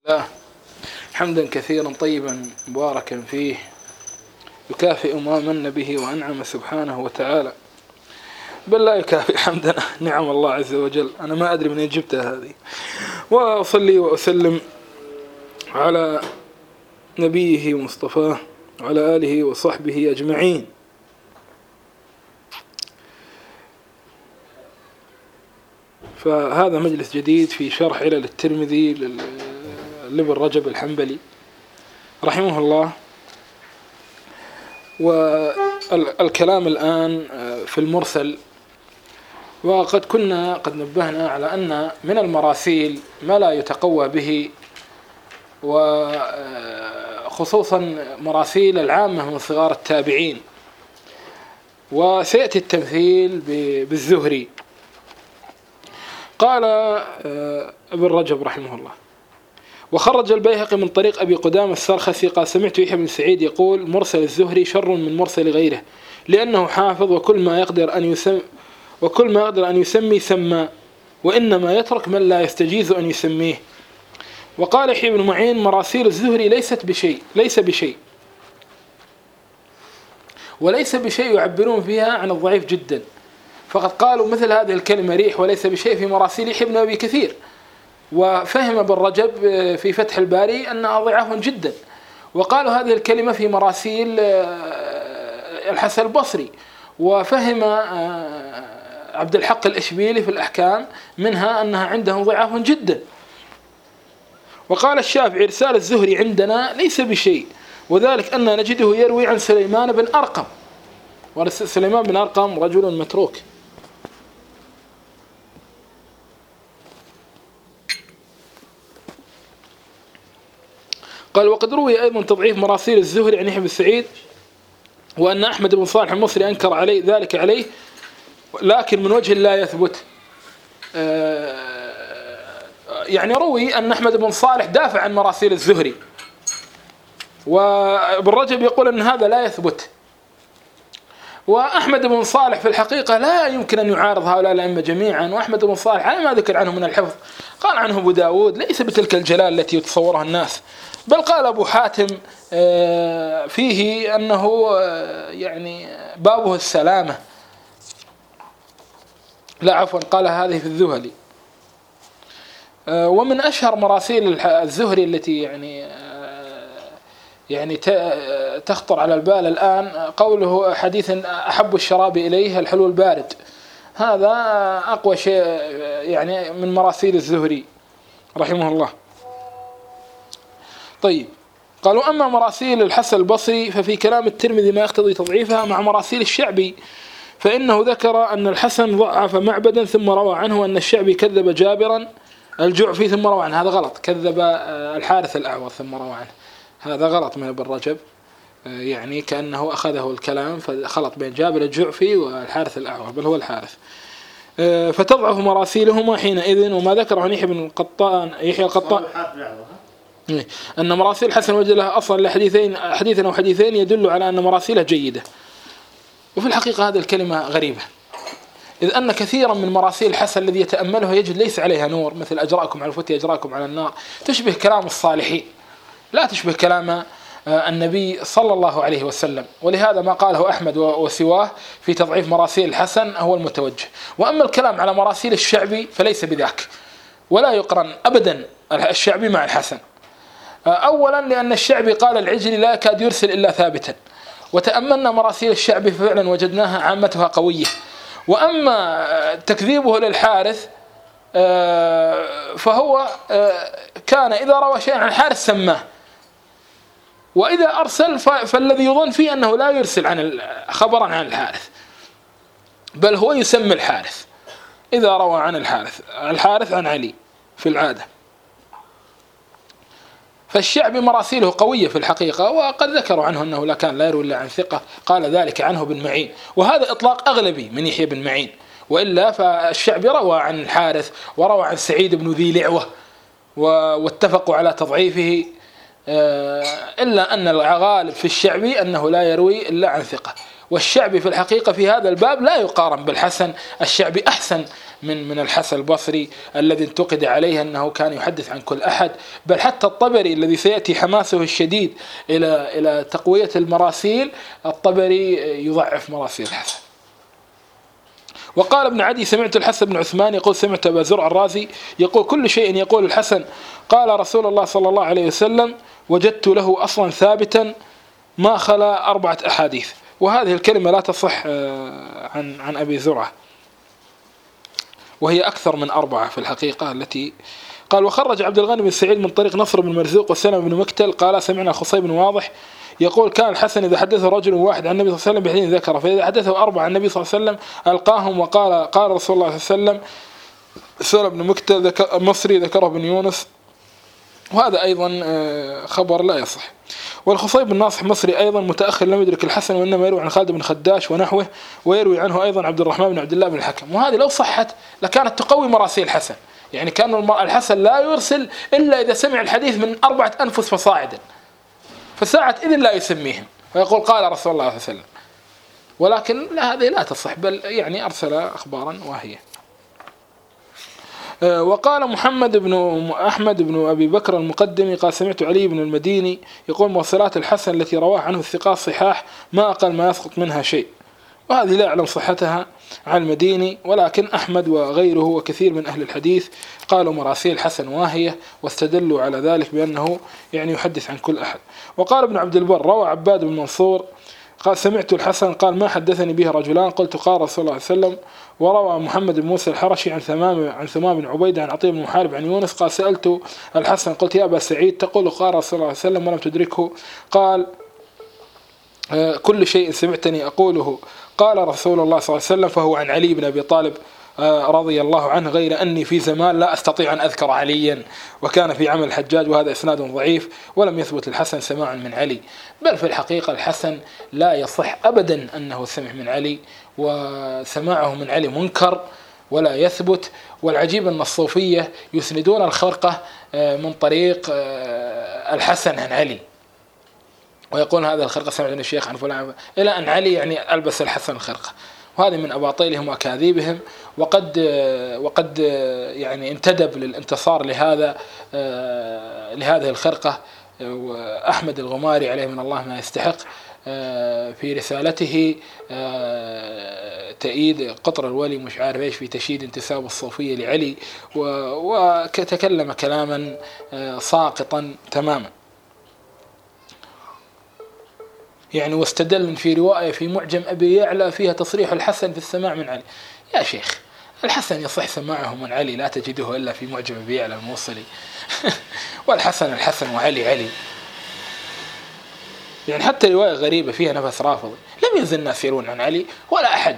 حمدا كثيرا طيبا مباركا فيه يكافئ ما من به وأنعم سبحانه وتعالى، بل لا يكافئ حمدا نعم الله عز وجل. أنا ما أدري من جبتها هذه. وأصلي وأسلم على نبيه ومصطفاه وعلى آله وصحبه أجمعين. فهذا مجلس جديد في شرح علل الترمذي لابن رجب الحنبلي رحمه الله. والكلام الآن في المرسل، وقد كنا قد نبهنا على أن من المراسيل ما لا يتقوى به، وخصوصا مراسيل العامة من صغار التابعين. وسيأتي التمثيل بالزهري. قال ابن رجب رحمه الله: وخرج البيهقي من طريق أبي قدامة السرخسي قال: سمعت يحيى بن سعيد يقول: مرسل الزهري شر من مرسل غيره، لأنه حافظ وكل ما يقدر أن يسمي سمى، وإنما يترك من لا يستجيز أن يسميه. وقال يحيى بن معين: مراسيل الزهري ليس بشيء وليس بشيء يعبرون فيها عن الضعيف جدا، فقد قالوا مثل هذه الكلمة ريح وليس بشيء في مراسيل يحيى بن أبي كثير. وفهم ابن رجب في فتح الباري أنها ضعاف جدا، وقالوا هذه الكلمة في مراسيل الحسن البصري. وفهم عبد الحق الإشبيلي في الأحكام منها أنها عندهم ضعاف جدا. وقال الشافعي: إرسال الزهري عندنا ليس بشيء، وذلك أن نجده يروي عن سليمان بن أرقم، وسليمان بن أرقم رجل متروك. قال: وقد روي أيضا تضعيف مراسيل الزهري عن يحيى بن سعيد، وأن أحمد بن صالح المصري أنكر ذلك عليه، لكن من وجه لا يثبت. يعني روي أن أحمد بن صالح دافع عن مراسيل الزهري، وابن رجب يقول أن هذا لا يثبت. وأحمد بن صالح في الحقيقة لا يمكن أن يعارض هؤلاء الأئمة جميعا. وأحمد بن صالح على ما ذكر عنه من الحفظ قال عنه أبو داود ليس بتلك الجلال التي يتصورها الناس، بل قال أبو حاتم فيه أنه يعني بابه السلامة، لا عفوا قال هذه في الذهلي. ومن أشهر مراسيل الزهري التي يعني تخطر على البال الآن قوله: حديث أحب الشراب إليه الحلو البارد. هذا أقوى شيء يعني من مراسيل الزهري رحمه الله. طيب، قالوا: أما مراسيل الحسن البصري ففي كلام الترمذي ما يقتضي تضعيفها مع مراسيل الشعبي، فإنه ذكر أن الحسن ضعف معبدا ثم روى عنه أن الشعبي كذب جابرا الجعفي ثم روى عنه. هذا غلط، كذب الحارث الأعور ثم روى عنه. هذا غلط من ابن رجب، يعني كأنه أخذه الكلام فخلط بين جابر الجعفي والحارث الأعور، بل هو الحارث. فتضعف مراسيلهما حينئذ. وما ذكر عن يحيى القطان أن مراسيل الحسن وجد لها أصلا حديثا أو حديثين يدل على أن مراسيله جيدة. وفي الحقيقة هذه الكلمة غريبة، إذ أن كثيرا من مراسيل الحسن الذي يتأمله يجد ليس عليها نور، مثل أجراكم على الفتي أجراكم على النار، تشبه كلام الصالحين لا تشبه كلام النبي صلى الله عليه وسلم. ولهذا ما قاله أحمد وسواه في تضعيف مراسيل الحسن هو المتوجه. وأما الكلام على مراسيل الشعبي فليس بذاك، ولا يقرن أبدا الشعبي مع الحسن. أولا لأن الشعبي قال العجلي لا يكاد يرسل إلا ثابتا، وتأملنا مراسيل الشعبي فعلا وجدناها عامتها قوية. وأما تكذيبه للحارث فهو كان إذا روى شيئا عن الحارث سماه، وإذا أرسل فالذي يظن فيه أنه لا يرسل عن خبرا عن الحارث، بل هو يسمي الحارث إذا روى عن الحارث عن علي في العادة. فالشعبي مراسيله قوية في الحقيقة، وقد ذكروا عنه أنه لا يروي إلا عن ثقة، قال ذلك عنه بن معين، وهذا إطلاق أغلبي من يحيى بن معين. وإلا فالشعبي روى عن الحارث وروى عن سعيد بن ذي لعوة واتفقوا على تضعيفه، إلا أن الغالب في الشعبي أنه لا يروي إلا عن ثقة. والشعبي في الحقيقة في هذا الباب لا يقارن بالحسن، الشعبي أحسن من الحسن البصري الذي انتقد عليه أنه كان يحدث عن كل أحد، بل حتى الطبري الذي سيأتي حماسه الشديد إلى تقوية المراسيل، الطبري يضعف مراسيل الحسن. وقال ابن عدي: سمعت الحسن بن عثمان يقول سمعت أبا زرع الرازي يقول: كل شيء يقول الحسن قال رسول الله صلى الله عليه وسلم وجدت له أصلا ثابتا ما خلا 4 أحاديث. وهذه الكلمة لا تصح عن أبي زرعة، وهي أكثر من 4 في الحقيقة التي قال. وخرج عبد الغني بن سعيد من طريق نصر بن مرزوق وسلم بن مكتل قال: سمعنا خصيب بن واضح يقول: كان الحسن إذا حدثه رجل واحد عن النبي صلى الله عليه وسلم بحديث ذكره، فإذا حدثه 4 عن النبي صلى الله عليه وسلم ألقاهم وقال: قال رسول الله صلى الله عليه وسلم. سلم بن مكتل مصري ذكره بن يونس، وهذا أيضا خبر لا يصح. والخصيب بن ناصح مصري أيضا متأخر لم يدرك الحسن، وإنما يروي عن خالد بن خداش ونحوه، ويروي عنه أيضا عبد الرحمن بن عبد الله بن الحكم. وهذه لو صحت لكانت تقوي مراسيل الحسن، يعني كان الحسن لا يرسل إلا إذا سمع الحديث من 4 أنفس فصاعدا، فساعة إذن لا يسميهم ويقول قال رسول الله صلى الله عليه وسلم. ولكن لا، هذه لا تصح، بل يعني أرسل أخبارا واهية. وقال محمد بن أحمد بن أبي بكر المقدمي قال: سمعت علي بن المديني يقول: موصلات الحسن التي رواه عنه الثقات صحاح ما أقل ما يسقط منها شيء. وهذه لا أعلم صحتها عن المديني، ولكن أحمد وغيره وكثير من أهل الحديث قالوا مراسيل الحسن واهية، واستدلوا على ذلك بأنه يعني يحدث عن كل أحد. وقال ابن عبد البر: روى عباد بن منصور قال: سمعت الحسن قال: ما حدثني به رجلان قلت قال رسول الله صلى الله عليه وسلم. وروى محمد بن موسى الحرشي عن ثمام بن عبيدة عن عطية بن محارب عن يونس قال: سألت الحسن قلت: يا أبا سعيد تقول قال رسول الله صلى الله عليه وسلم ولم تدركه؟ قال: كل شيء سمعتني أقوله قال رسول الله صلى الله عليه وسلم فهو عن علي بن أبي طالب رضي الله عنه، غير أني في زمان لا أستطيع أن أذكر عليا، وكان في عمل الحجاج، وهذا إسناد ضعيف ولم يثبت الحسن سماعا من علي. بل في الحقيقة الحسن لا يصح أبدا أنه سمع من علي، وسماعه من علي منكر ولا يثبت. والعجيب أن الصوفية يسندون الخرقة من طريق الحسن عن علي، ويقول هذا الخرقة سمع من الشيخ عن فلان، إلى أن علي يعني ألبس الحسن الخرقة. وهذه من أباطيلهم وأكاذيبهم، وقد يعني انتدب للانتصار لهذه الخرقة أحمد الغماري عليه من الله ما يستحق في رسالته تأييد قطر الولي مش عارف ايش في تشييد انتساب الصوفية لعلي، وتكلم كلاما ساقطا تماما يعني. واستدل في رواية في معجم أبي يعلى فيها تصريح الحسن في السماع من علي. يا شيخ، الحسن يصح سماعه من علي لا تجده إلا في معجم أبي يعلى الموصلي والحسن الحسن وعلي علي. يعني حتى رواية غريبة فيها نفس رافضي لم يزل الناس يرون عن علي ولا أحد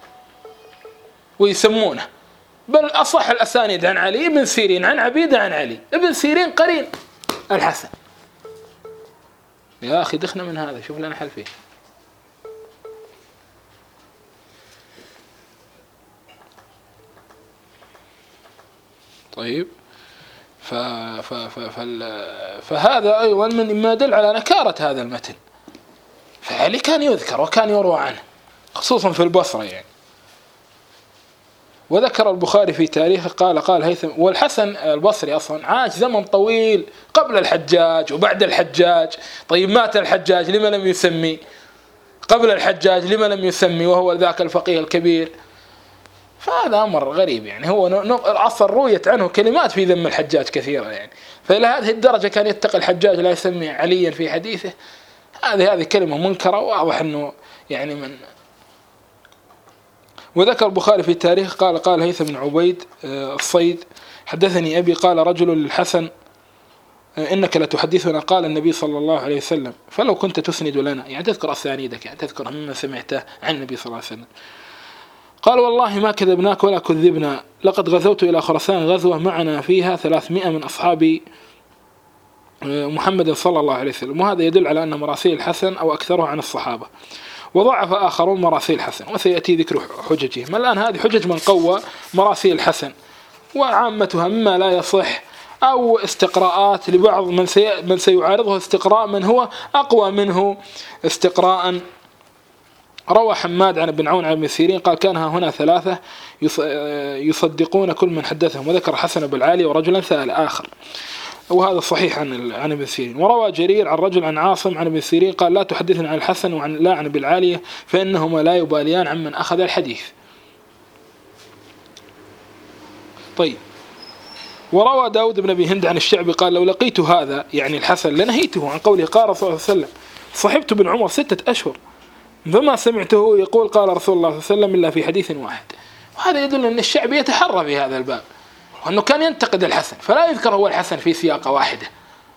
ويسمونه، بل أصح الأسانيد عن علي ابن سيرين عن عبيدة عن علي، ابن سيرين قرين الحسن. يا أخي دخنا من هذا، شوف لنا حل فيه. طيب فهذا أيضا مما يدل على نكارة هذا المتن. فعلي كان يذكر وكان يروى عنه خصوصا في البصرة يعني. وذكر البخاري في تاريخه قال هيثم، والحسن البصري أصلا عاش زمن طويل قبل الحجاج وبعد الحجاج. طيب مات الحجاج لما لم يسمي؟ قبل الحجاج لما لم يسمي وهو ذاك الفقيه الكبير؟ فهذا أمر غريب يعني. هو العصر رويت عنه كلمات في ذم الحجاج كثيرة يعني، فإلى هذه الدرجة كان يتقي الحجاج لا يسمي عليا في حديثه. هذه كلمة منكرة، واضح أنه يعني من. وذكر البخاري في التاريخ قال هيثم بن عبيد الصيد حدثني أبي قال رجل للحسن إنك لتحدثنا قال النبي صلى الله عليه وسلم فلو كنت تسند لنا، يعني تذكر أسانيدك، يعني تذكر مما سمعته عن النبي صلى الله عليه وسلم. قال والله ما كذبناك ولا كذبنا، لقد غزوت إلى خراسان غزوة معنا فيها 300 من أصحاب محمد صلى الله عليه وسلم. وهذا يدل على أن مراسيل الحسن أو أكثرها عن الصحابة، وضعف آخرون مراسيل الحسن، وسيأتي ذكر حججهم. الآن هذه حجج من قوى مراسيل الحسن، وعامتها مما لا يصح أو استقراءات لبعض من سيعارضه استقراء من هو أقوى منه استقراء روى حماد عن ابن عون عن ابن سيرين قال كان هنا ثلاثة يصدقون كل من حدثهم، وذكر حسن بن العالي ورجلا سأل آخر، وهذا صحيح عن ابن سيرين. وروى جرير عن رجل عن عاصم عن ابن سيرين قال لا تحدثنا عن الحسن لا عن ابن العالية فإنهما لا يباليان عن من أخذ الحديث. طيب. وروى داود بن أبي هند عن الشعبي قال لو لقيت هذا يعني الحسن لنهيته عن قوله قال صلى الله عليه وسلم صحبت بن عمر 6 أشهر فما سمعته يقول قال رسول الله صلى الله عليه وسلم إلا في حديث واحد. وهذا يدل أن الشعبي يتحرى في هذا الباب، وأنه كان ينتقد الحسن فلا يذكر هو الحسن في سياقة واحدة.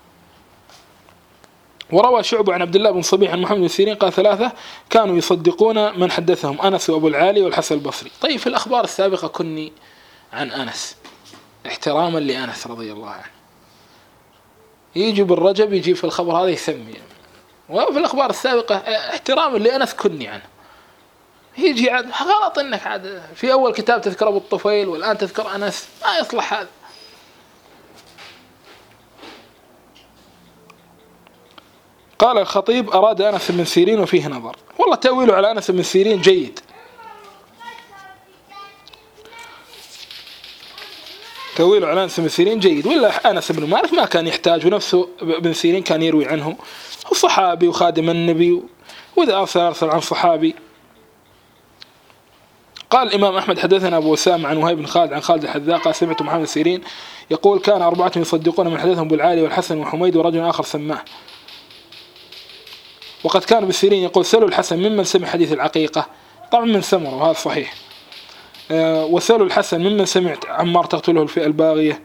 وروى شعبة عن عبد الله بن صبيح عن محمد بن سيرين قال 3 كانوا يصدقون من حدثهم أنس وأبو العالي والحسن البصري. طيب في الأخبار السابقة كني عن أنس احتراما لأنس رضي الله عنه، يجي بالرجب يجي في الخبر هذا يسمي، وفي الأخبار السابقة احتراما لأنس كني عنه، يجي عاد غلط انك عاد في اول كتاب تذكر ابو الطفيل والان تذكر انس، ما يصلح هذا. قال الخطيب اراد انس بن سيرين وفيه نظر، والله تأويله على انس بن سيرين جيد، تأويله على انس بن سيرين جيد، ولا انس بن مالك ما كان يحتاج، ونفسه ابن سيرين كان يروي عنه، هو صحابي وخادم النبي، واذا ارسل عن صحابي. قال الإمام أحمد حدثنا أبو أسامة عن وهيب بن خالد عن خالد الحذاء قال سمعت محمد سيرين يقول كان 4 يصدقون من حدثهم بالعالي والحسن وحميد ورجل آخر سماه. وقد كان بالسيرين يقول سألوا الحسن ممن سمع حديث العقيقة، طبعا من سمر وهذا صحيح، وسألوا الحسن ممن سمعت عمار تقتله الفئة الباغية،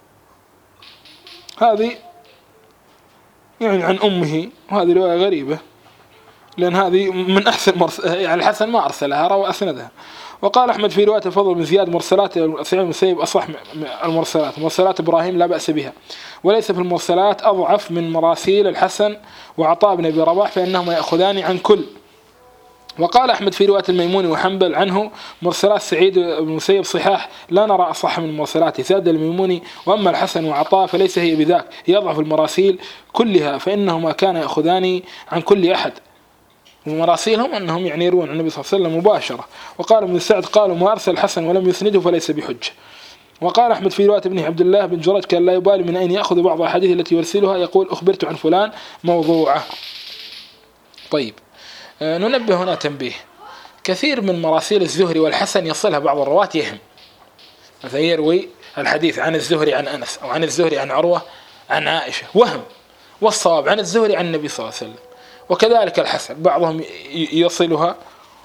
هذه يعني عن أمه، وهذه رواية غريبة لأن هذه من أحسن يعني الحسن ما أرسلها روى أسندها. وقال أحمد في رواية الفضل بن زياد مرسلات سعيد بن المسيب أصح المرسلات، مرسلات إبراهيم لا بأس بها، وليس في المرسلات أضعف من مراسيل الحسن وعطاء بن أبي رباح فإنهما يأخذان عن كل. وقال أحمد في رواية الميموني وحنبل عنه مرسلات سعيد بن المسيب صحاح لا نرى أصح من مرسلاته. زاد الميموني وأما الحسن وعطاء فليس هي بذاك، يضعف المراسيل كلها فإنهما كان يأخذان عن كل أحد، ومراسيلهم أنهم يعني يروون عن النبي صلى الله عليه وسلم مباشرة. وقال ابن سعد قالوا ما أرسل الحسن ولم يسنده فليس بحجة. وقال أحمد في رواية ابن عبد الله بن جرج كان لا يبالي من أين يأخذ بعض الحديث التي يرسلها يقول أخبرت عن فلان موضوعة. طيب ننبه هنا تنبيه، كثير من مراسيل الزهري والحسن يصلها بعض الرواة يهم، مثلا يروي الحديث عن الزهري عن أنس أو عن الزهري عن عروة عن عائشة وهم، والصواب عن الزهري عن النبي صلى الله عليه وسلم. وكذلك الحسن بعضهم يصلها.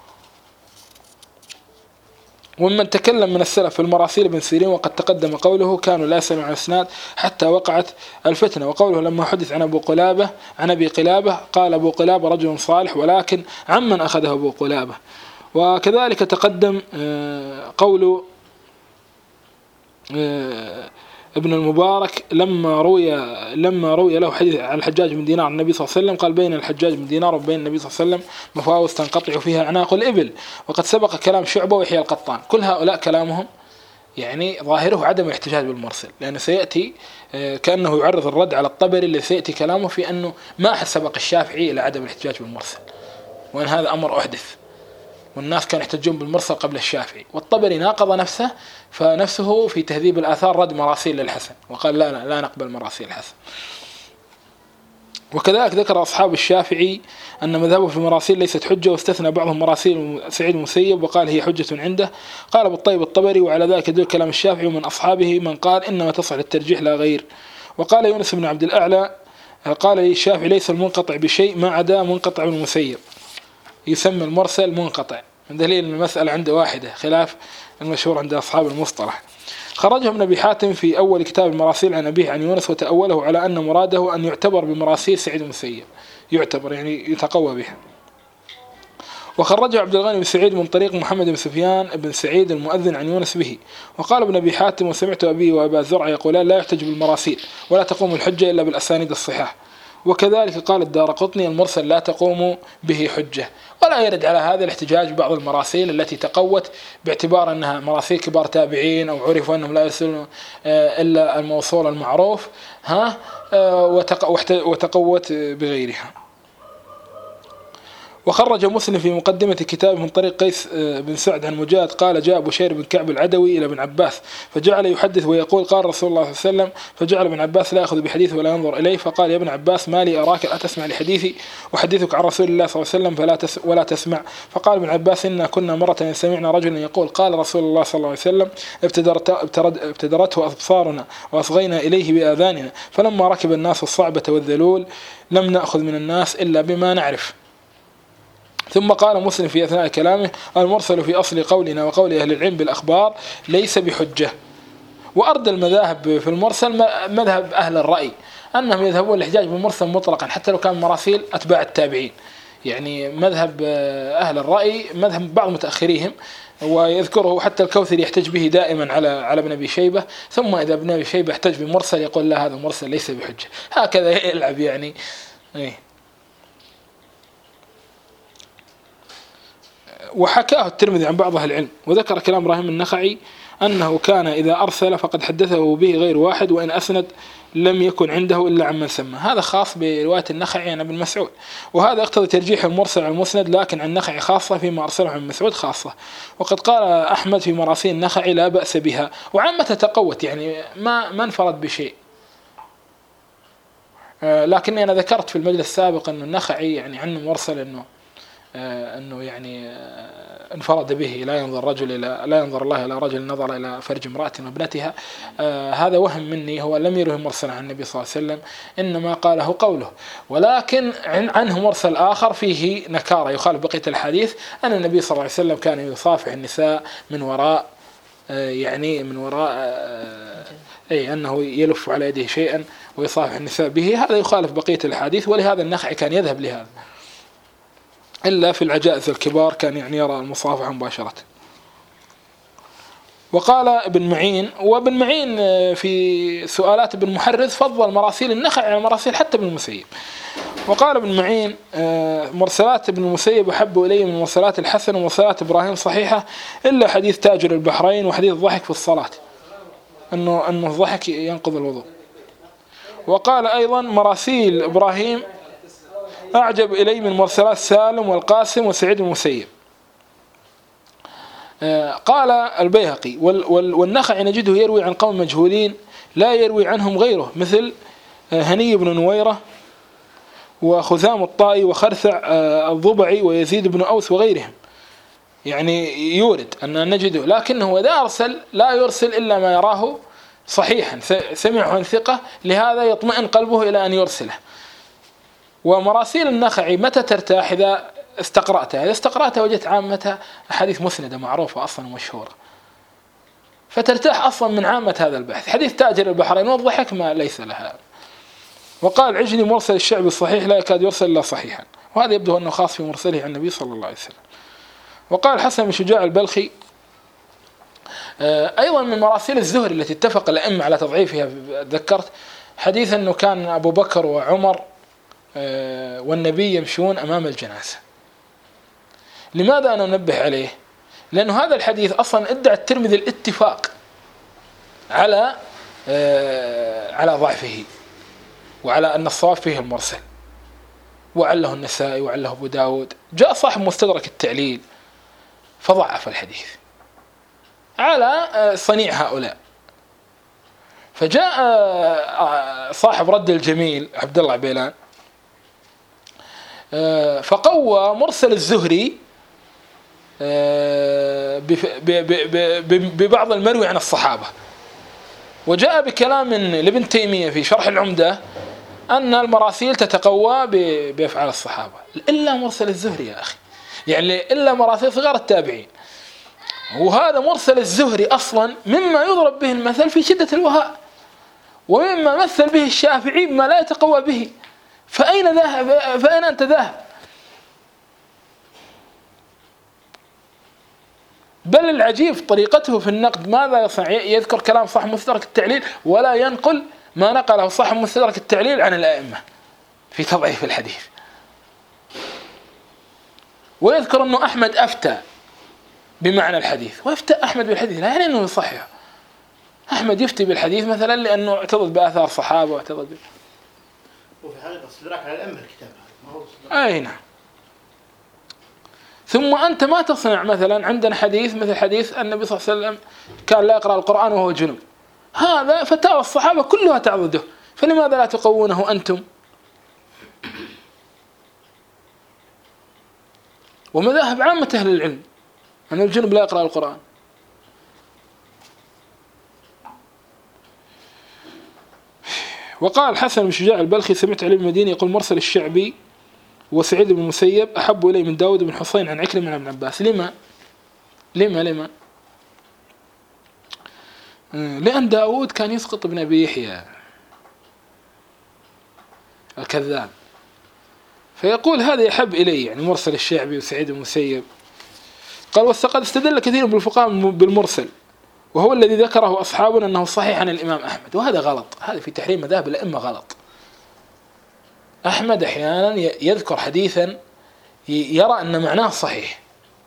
ومن تكلم من السلف في المراسيل ابن سيرين وقد تقدم قوله كانوا لا يسمعون الاسناد حتى وقعت الفتنة، وقوله لما حدث عن أبي قلابة قال أبو قلابة رجل صالح ولكن عمن أخذه أبو قلابة. وكذلك تقدم قول ابن المبارك لما روي له حديث عن الحجاج بن دينار النبي صلى الله عليه وسلم قال بين الحجاج بن دينار وبين النبي صلى الله عليه وسلم مفاوز تنقطع فيها أعناق الإبل. وقد سبق كلام شعبة ويحيى القطان، كل هؤلاء كلامهم يعني ظاهره عدم الاحتجاج بالمرسل، لأنه سيأتي كأنه يعرض الرد على الطبري اللي سيأتي كلامه في أنه ما سبق الشافعي إلى عدم الاحتجاج بالمرسل، وأن هذا أمر أحدث، والناس كانوا يحتجون بالمرسل قبل الشافعي. والطبري ناقض نفسه فنفسه في تهذيب الآثار رد مراسيل للحسن وقال لا نقبل مراسيل الحسن. وكذلك ذكر أصحاب الشافعي أن مذهبه في المراسيل ليست حجة، واستثنى بعضهم مراسيل سعيد المسيب وقال هي حجة عنده. قال ابو الطيب الطبري وعلى ذلك يدل كلام الشافعي ومن أصحابه من قال إنما تصح للترجيح لا غير. وقال يونس بن عبد الأعلى قال الشافعي ليس المنقطع بشيء ما عدا منقطع بن المسيب، يسمى المرسل منقطع، دليل المسألة عنده واحدة خلاف المشهور عند أصحاب المصطلح. خرجه ابن أبي حاتم في أول كتاب المراسيل عن أبيه عن يونس وتأوله على أن مراده أن يعتبر بمراسيل سعيد المسيب، يعتبر يعني يتقوى بها. وخرجه عبد الغني بن سعيد من طريق محمد بن سفيان بن سعيد المؤذن عن يونس به. وقال ابن أبي حاتم وسمعت أبي وأبا زرع يقولان لا يحتج بالمراسيل ولا تقوم الحجة إلا بالأسانيد الصحاح. وكذلك قال الدارقطني المرسل لا تقوم به حجة، ولا يرد على هذا الاحتجاج بعض المراسيل التي تقوت باعتبار أنها مراسيل كبار تابعين أو عرفوا أنهم لا يرسلون إلا الموصول المعروف وتقوت بغيرها. وخرج مسلم في مقدمة كتابه من طريق قيس بن سعد عن مجاهد قال جاء بشير بن كعب العدوي إلى ابن عباس فجعل يحدث ويقول قال رسول الله صلى الله عليه وسلم، فجعل ابن عباس لا يأخذ بحديثه ولا ينظر إليه، فقال يا ابن عباس ما لي أراك لا تسمع لحديثي أحدثك عن رسول الله صلى الله عليه وسلم ولا تسمع. فقال ابن عباس إنا كنا مرة سمعنا رجلا يقول قال رسول الله صلى الله عليه وسلم ابتدرته أبصارنا وأصغينا إليه بآذاننا، فلما ركب الناس الصعبة والذلول لم نأخذ من الناس إلا بما نعرف. ثم قال مسلم في أثناء كلامه المرسل في أصل قولنا وقول أهل العلم بالأخبار ليس بحجة. وأردى المذاهب في المرسل مذهب أهل الرأي أنهم يذهبون الاحتجاج بالمرسل مطلقا حتى لو كان مراسيل أتباع التابعين، يعني مذهب أهل الرأي مذهب بعض متأخريهم، ويذكره حتى الكوثري يحتج به دائما على ابن أبي شيبة، ثم إذا ابن أبي شيبة احتج بمرسل يقول لا هذا مرسل ليس بحجة، هكذا يلعب يعني. وحكاه الترمذي عن بعض أهل العلم وذكر كلام إبراهيم النخعي أنه كان إذا أرسل فقد حدثه به غير واحد وإن أسند لم يكن عنده إلا عمن سمى. هذا خاص برواية النخعي عن ابن مسعود، وهذا يقتضي ترجيح المرسل عن المسند، لكن عن النخعي خاصة فيما أرسله عن مسعود خاصة. وقد قال أحمد في مراسيل النخعي لا بأس بها، وعامة تقوت يعني ما انفرد بشيء. لكني أنا ذكرت في المجلس السابق أن النخعي يعني عنه مرسل أنه يعني انفرد به لا ينظر الله إلى رجل نظر إلى فرج امرأة وابنتها. هذا وهم مني، هو لم يره مرسلا عن النبي صلى الله عليه وسلم، إنما قاله قوله. ولكن عنه مرسل آخر فيه نكارة يخالف بقية الحديث أن النبي صلى الله عليه وسلم كان يصافح النساء من وراء أنه يلف على يده شيئا ويصافح النساء به، هذا يخالف بقية الحديث. ولهذا النخعي كان يذهب لهذا، إلا في العجائز الكبار كان يعني يرى المصافحة مباشرة. وقال ابن معين، وابن معين في سؤالات ابن محرز فضل مراسيل النخعي على مراسيل حتى ابن المسيب. وقال ابن معين مرسلات ابن المسيب أحب إلي من مرسلات الحسن ومرسلات إبراهيم صحيحة إلا حديث تاجر البحرين وحديث الضحك في الصلاة، أنه الضحك ينقض الوضوء. وقال أيضا مراسيل إبراهيم أعجب إلي من مرسلات سالم والقاسم وسعيد المسيب. قال البيهقي والنخعي نجده يروي عن قوم مجهولين لا يروي عنهم غيره، مثل هني بن نويرة وخثام الطائي وخرثع الضبعي ويزيد بن أوس وغيرهم، يعني يورد أن نجده، لكنه إذا أرسل لا يرسل إلا ما يراه صحيحا سمعه عن ثقة، لهذا يطمئن قلبه إلى أن يرسله. ومراسيل النخعي متى ترتاح؟ إذا استقرأتها، إذا استقرأتها وجدت عامتها أحاديث مسندة معروفة أصلا ومشهورة، فترتاح أصلا من عامة هذا البحث. حديث تاجر البحرين والضحك ما ليس لها. وقال عجلي مرسل الشعبي الصحيح لا يكاد يرسل إلا صحيحا، وهذا يبدو أنه خاص في مرسله عن النبي صلى الله عليه وسلم. وقال الحسن بن شجاع البلخي أيضا من مراسيل الزهري التي اتفق الأئمة على تضعيفها، ذكرت حديث أنه كان أبو بكر وعمر والنبي يمشون أمام الجنازة. لماذا أنا أنبه عليه؟ لأنه هذا الحديث أصلا ادعى الترمذي الاتفاق على ضعفه وعلى أن الصواب فيه المرسل، وعله النسائي وعله أبو داود. جاء صاحب مستدرك التعليل فضعف الحديث على صنيع هؤلاء، فجاء صاحب رد الجميل عبد الله عبيلان فقوى مرسل الزهري ببعض المروي عن الصحابة، وجاء بكلام لابن تيمية في شرح العمدة أن المراسيل تتقوى بأفعال الصحابة، إلا مرسل الزهري يا أخي، يعني إلا مراسيل صغار التابعين. وهذا مرسل الزهري أصلا مما يضرب به المثل في شدة الوهاء، ومما مثل به الشافعي بما لا يتقوى به، فأين ذاهب؟ فأين أنت ذاهب؟ بل العجيب طريقته في النقد، ماذا يصنع؟ يذكر كلام صاحب مستدرك التعليل ولا ينقل ما نقله صاحب مستدرك التعليل عن الأئمة في تضعيف الحديث. ويذكر أنه أحمد أفتى بمعنى الحديث، ويفتى أحمد بالحديث لا يعني أنه يصحح. أحمد يفتي بالحديث مثلا لأنه اعتضد بآثار صحابة واعتضد وفي حقيقة استدراك على الأئمة الكتاب، أي نعم. ثم أنت ما تصنع مثلا عندنا حديث مثل حديث النبي صلى الله عليه وسلم كان لا يقرأ القرآن وهو جنب، هذا فتاوى الصحابة كلها تعضده، فلماذا لا تقوونه أنتم؟ ومذاهب عامة أهل العلم أن الجنب لا يقرأ القرآن. وقال الحسن بن شجاع البلخي سمعت علي بن المديني يقول مرسل الشعبي وسعيد بن المسيب أحب إلي من داود بن حسين عن عكرمة عن ابن عباس. لما؟ لأن داود كان يسقط ابن أبي يحيى الكذاب، فيقول هذا يحب إلي، يعني مرسل الشعبي وسعيد بن المسيب. قال وقد استدل كثير من الفقهاء بالمرسل، وهو الذي ذكره أصحابنا أنه صحيح عن الإمام أحمد، وهذا غلط، هذا في تحريم مذاهب الأئمة غلط. أحمد أحيانا يذكر حديثا يرى أن معناه صحيح،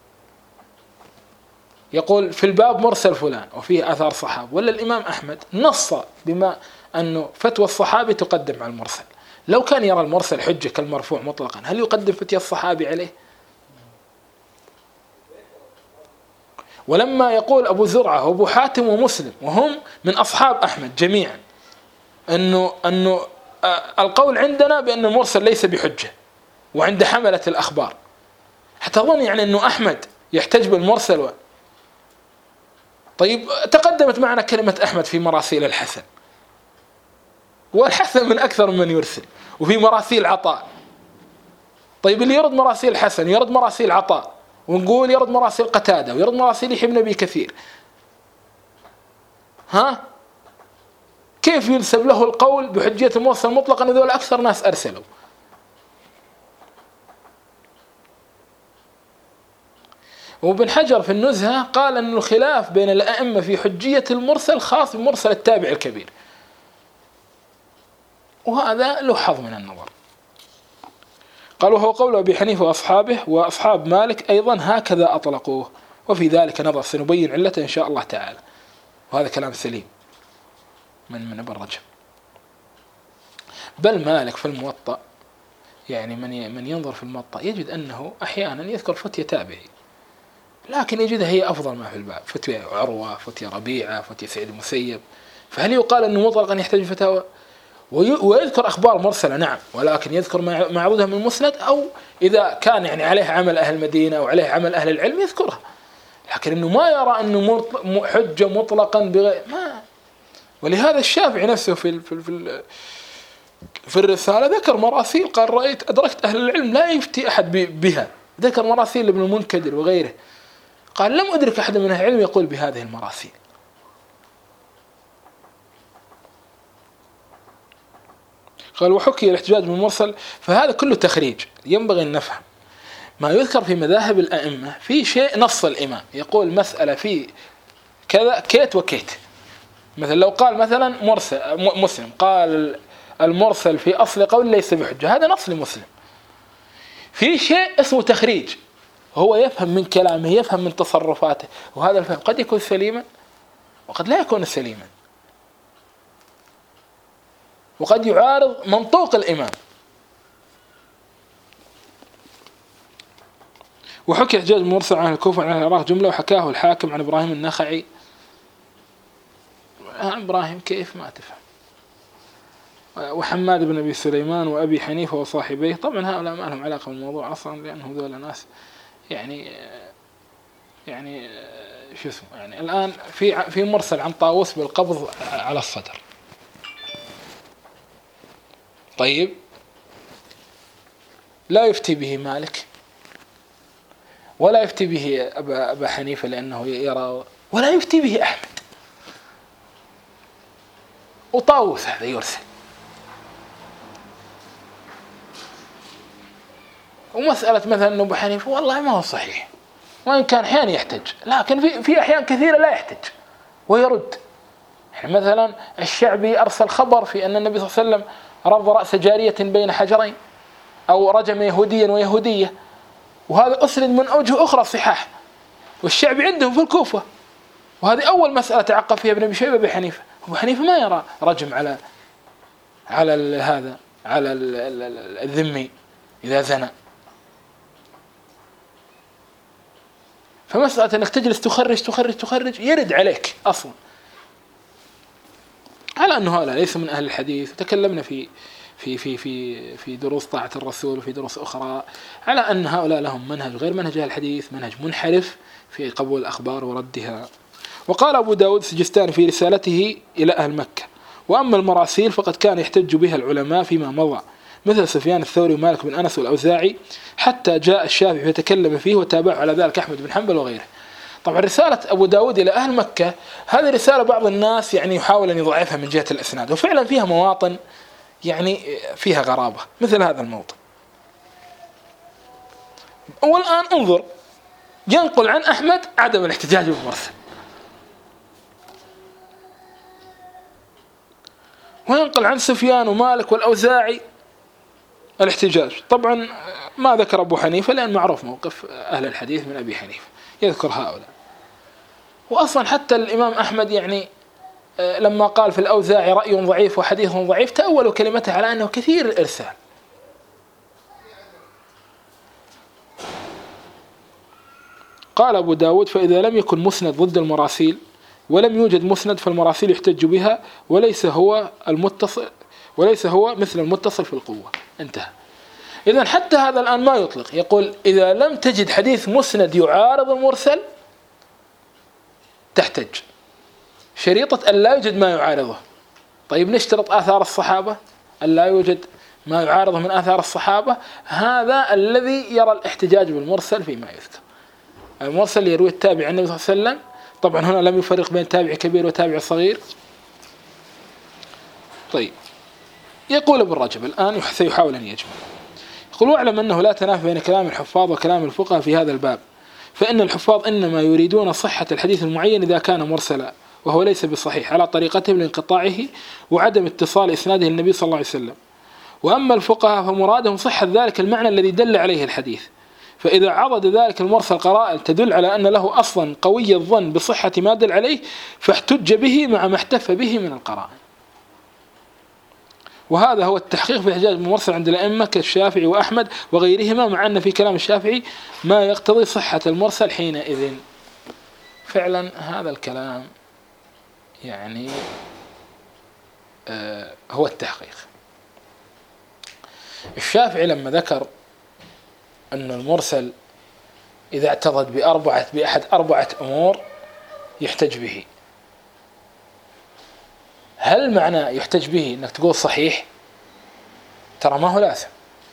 يقول في الباب مرسل فلان وفيه آثار صحاب، ولا الإمام أحمد نص بما أنه فتوى الصحابي تقدم على المرسل. لو كان يرى المرسل حجة كالمرفوع مطلقا هل يقدم فتوى الصحابي عليه؟ ولما يقول أبو زرعة وأبو حاتم ومسلم وهم من أصحاب أحمد جميعا أنه القول عندنا بأن المرسل ليس بحجة وعند حملة الأخبار، هتظن يعني أنه أحمد يحتج بالمرسل طيب تقدمت معنا كلمة أحمد في مراسيل الحسن، والحسن من أكثر من يرسل، وفي مراسيل عطاء. طيب اللي يرد مراسيل الحسن يرد مراسيل عطاء، ونقول يرد مراسيل قتادة ويرد مراسيل يحيى بن أبي كثير، كيف ينسب له القول بحجية المرسل مطلقا وذول أكثر ناس أرسلوا؟ وابن حجر في النزهة قال أن الخلاف بين الأئمة في حجية المرسل خاص بمرسل التابع الكبير، وهذا له حظ من النظر. قال وهو قول أبي حنيفة وأصحابه وأصحاب مالك أيضا هكذا أطلقوه، وفي ذلك نظر سنبين علته إن شاء الله تعالى، وهذا كلام سليم من ابن رجب. بل مالك في الموطأ، يعني من ينظر في الموطأ يجد أنه أحيانا يذكر فتية تابعي، لكن يجدها هي أفضل ما في الباب، فتية عروة، فتية ربيعة، فتية سعيد المسيب. فهل يقال أنه مطلقا يحتاج فتاوى؟ ويذكر أخبار مرسلة نعم، ولكن يذكر معروضها من المسند، أو إذا كان يعني عليه عمل أهل المدينة أو عليه عمل أهل العلم يذكرها، لكن إنه ما يرى أنه حجة مطلقا بغير ما. ولهذا الشافعي نفسه في الرسالة ذكر مراسيل، قال أدركت أهل العلم لا يفتي أحد بها، ذكر مراسيل ابن المنكدر وغيره، قال لم أدرك أحد من أهل العلم يقول بهذه المراسيل. قال وحكي الاحتجاج بالمرسل، فهذا كله تخريج. ينبغي أن نفهم ما يذكر في مذاهب الأئمة في شيء نص الإمام يقول مسألة في كذا كيت وكيت، مثلا لو قال مثلا مسلم قال المرسل في أصل قول ليس بحجة، هذا نص لمسلم. في شيء اسمه تخريج، هو يفهم من كلامه، يفهم من تصرفاته، وهذا الفهم قد يكون سليما وقد لا يكون سليما، وقد يعارض منطوق الإمام. وحكي احتجاج المرسل عن الكوفة عن العراق جملة، وحكاه الحاكم عن إبراهيم النخعي. إبراهيم كيف ما تفهم. وحماد بن أبي سليمان وأبي حنيفة وصاحبيه، طبعا هؤلاء ما لهم علاقة بالموضوع أصلا، لأنهم ذول ناس يعني شو اسمه، يعني الآن في مرسل عن طاووس بالقبض على الصدر. طيب لا يفتي به مالك ولا يفتي به أبا حنيفة لأنه يرى، ولا يفتي به أحمد، وطاووس هذا يرسل. ومسألة مثلا أنه أبو حنيفة والله ما هو صحيح، وإن كان أحيانا يحتج، لكن في أحيان كثيرة لا يحتج ويرد. يعني مثلا الشعبي أرسل خبر في أن النبي صلى الله عليه وسلم رض رأس جارية بين حجرين، أو رجم يهوديا ويهودية، وهذا أسند من أوجه أخرى صحاح، والشعبي عندهم في الكوفة، وهذه أول مسألة تعقب فيها ابن أبي شيبة أبي حنيفة. أبو حنيفة ما يرى رجم على الذمي إذا زنى. فمسألة أنك تجلس تخرج يرد عليك أصلا، على أنه هؤلاء ليس من أهل الحديث. وتكلمنا في دروس طاعة الرسول وفي دروس أخرى على أن هؤلاء لهم منهج غير منهج أهل الحديث، منهج منحرف في قبول الأخبار وردها. وقال أبو داود السجستاني في رسالته إلى أهل مكة: وأما المراسيل فقد كان يحتج بها العلماء فيما مضى، مثل سفيان الثوري ومالك بن أنس والأوزاعي، حتى جاء الشافعي فتكلم فيه وتابع على ذلك أحمد بن حنبل وغيره. طبعا رسالة أبو داود إلى أهل مكة هذه رسالة بعض الناس يعني يحاول أن يضعفها من جهة الإسناد، وفعلا فيها مواطن يعني فيها غرابة، مثل هذا الموطن. والآن انظر، ينقل عن أحمد عدم الاحتجاج بالمرسل، وينقل عن سفيان ومالك والأوزاعي الاحتجاج. طبعا ما ذكر أبو حنيفة لأن معروف موقف أهل الحديث من أبي حنيفة، يذكر هؤلاء. وأصلا حتى الإمام أحمد يعني لما قال في الأوزاعي رأي ضعيف وحديث ضعيف، تأولوا كلمته على أنه كثير الإرسال. قال أبو داود: فإذا لم يكن مسند ضد المراسيل ولم يوجد مسند فالمراسيل يحتج بها، وليس هو مثل المتصل في القوة. انتهى. إذن حتى هذا الآن ما يطلق، يقول إذا لم تجد حديث مسند يعارض المرسل تحتج، شريطة أن لا يوجد ما يعارضه. طيب نشترط آثار الصحابة، أن لا يوجد ما يعارضه من آثار الصحابة. هذا الذي يرى الاحتجاج بالمرسل فيما يذكر. المرسل يروي التابع عن النبي صلى الله عليه وسلم، طبعا هنا لم يفرق بين تابع كبير وتابع صغير. طيب يقول ابن رجب الآن سيحاول أن يجمع، يقول: واعلم أنه لا تنافي بين كلام الحفاظ وكلام الفقهاء في هذا الباب، فإن الحفاظ إنما يريدون صحة الحديث المعين إذا كان مرسلا، وهو ليس بصحيح على طريقتهم لانقطاعه وعدم اتصال إسناده للنبي صلى الله عليه وسلم. وأما الفقهاء فمرادهم صحة ذلك المعنى الذي دل عليه الحديث، فإذا عضد ذلك المرسل قرائن تدل على أن له أصلا قوي الظن بصحة ما دل عليه فاحتج به مع ما احتف به من القرائن. وهذا هو التحقيق في الاحتجاج بالمرسل عند الأئمة كالشافعي وأحمد وغيرهما، مع أن في كلام الشافعي ما يقتضي صحة المرسل حينئذ. فعلا هذا الكلام يعني هو التحقيق. الشافعي لما ذكر أن المرسل إذا اعتضد بأحد 4 أمور يحتج به، هل معنى يحتج به أنك تقول صحيح؟ ترى ما هو لازم.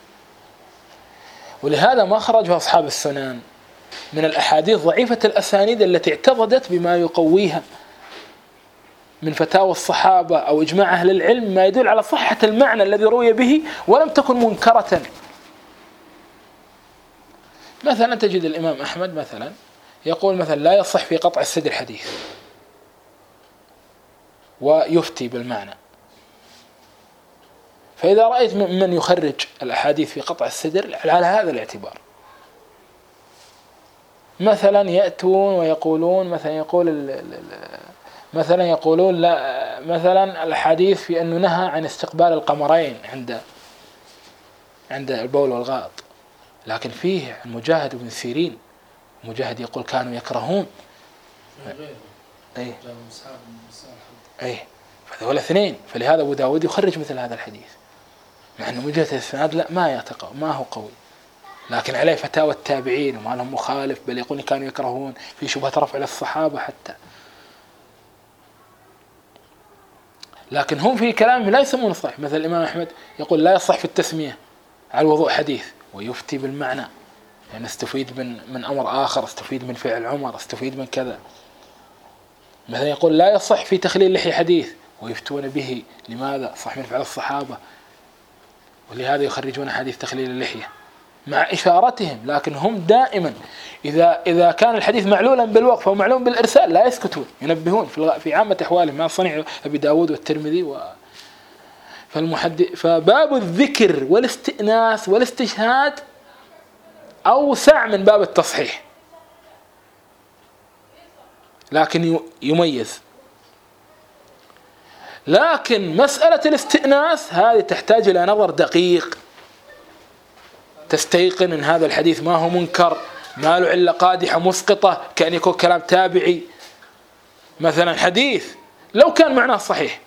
ولهذا ما خرجها أصحاب السنن من الأحاديث ضعيفة الأسانيد التي اعتضدت بما يقويها من فتاوى الصحابة أو إجماع أهل العلم، ما يدل على صحة المعنى الذي روي به ولم تكن منكرة. مثلا تجد الإمام أحمد مثلا يقول مثلا لا يصح في قطع الصدر حديث، ويفتي بالمعنى. فإذا رأيت من يخرج الأحاديث في قطع الصدر على هذا الاعتبار، مثلا يأتون ويقولون مثلا يقولون لا مثلا الحديث في أنه نهى عن استقبال القمرين عند البول والغائط، لكن فيه المجاهد بن سيرين، مجاهد يقول كانوا يكرهون فهذول 2. فلهذا أبو داود يخرج مثل هذا الحديث، مع أنه من جهة الإسناد لا ما هو قوي، لكن عليه فتاوى التابعين وما لهم مخالف، بل يقول كانوا يكرهون، في شبهة رفع للصحابة حتى. لكن هم في كلامهم لا يسمون صحيح. مثل الإمام أحمد يقول لا يصح في التسمية على الوضوء حديث، ويفتي بالمعنى، يعني استفيد من أمر آخر، استفيد من فعل عمر، استفيد من كذا. مثلا يقول لا يصح في تخليل لحية حديث، ويفتون به. لماذا؟ صح من فعل الصحابة، ولهذا يخرجون حديث تخليل اللحية مع إشارتهم. لكن هم دائما إذا كان الحديث معلولا بالوقف أو معلوم بالإرسال لا يسكتون، ينبهون في عامة أحوالهم، ما صنع أبي داود والترمذي فباب الذكر والاستئناس والاستشهاد أوسع من باب التصحيح، لكن يميز. لكن مسألة الاستئناس هذه تحتاج إلى نظر دقيق، تستيقن أن هذا الحديث ما هو منكر ما له علة قادحة مسقطة كأن يكون كلام تابعي مثلا حديث لو كان معناه صحيح،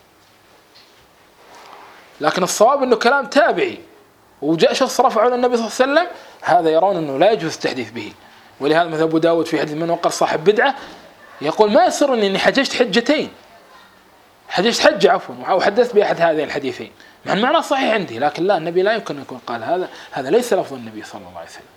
لكن الصواب أنه كلام تابعي وجاء شخص رفعه للنبي صلى الله عليه وسلم، هذا يرون أنه لا يجوز التحديث به. ولهذا مثل أبو داود في حديث من وقر صاحب بدعة يقول ما يصير أني حججت حجتين، حججت حجة عفوا أو حدثت بأحد هذين الحديثين مع المعنى صحيح عندي، لكن لا، النبي لا يمكن أن يكون قال هذا ليس لفظ النبي صلى الله عليه وسلم.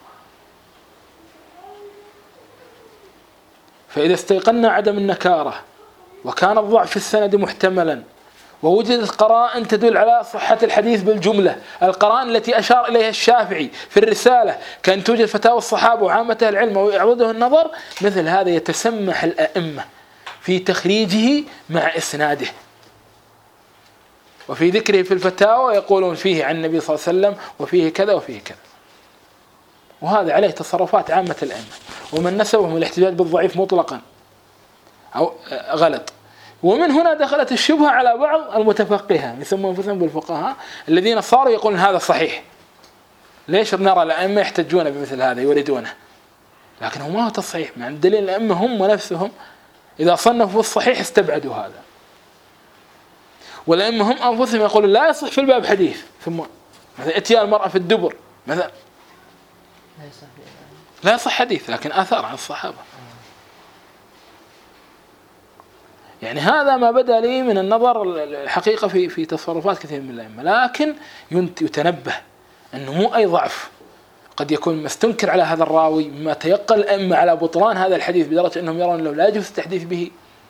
فإذا استيقنا عدم النكارة وكان الضعف في السند محتملا ووجدت قرائن تدل على صحة الحديث بالجملة، القرائن التي أشار إليها الشافعي في الرسالة كان توجد فتاوى الصحابة وعامة العلم ويعرضه النظر، مثل هذا يتسمح الأئمة في تخريجه مع إسناده وفي ذكره في الفتاوى يقولون فيه عن النبي صلى الله عليه وسلم وفيه كذا وفيه كذا. وهذا عليه تصرفات عامة الأئمة، ومن نسبهم الاحتجاج بالضعيف مطلقا أو غلط. ومن هنا دخلت الشبهة على بعض المتفقهة يسمون أنفسهم بالفقهاء الذين صاروا يقولون هذا صحيح. ليش نرى الأئمة يحتجون بمثل هذا يريدونه؟ لكن هو ما هو تصحيح، مع الدليل الأئمة هم ونفسهم إذا صنفوا الصحيح استبعدوا هذا، والأئمة هم أنفسهم يقولون لا يصح في الباب حديث، ثم مثلا اتيان المرأة في الدبر مثلا لا يصح حديث، لكن آثار عن الصحابة. يعني هذا ما بدأ لي من النظر الحقيقة في تصرفات كثير من الأئمة، لكن يتنبه أنه مو أي ضعف، قد يكون مستنكر على هذا الراوي مما تيقن الأئمة على بطلان هذا الحديث بدرجة أنهم يرون له لا يجوز التحديث به.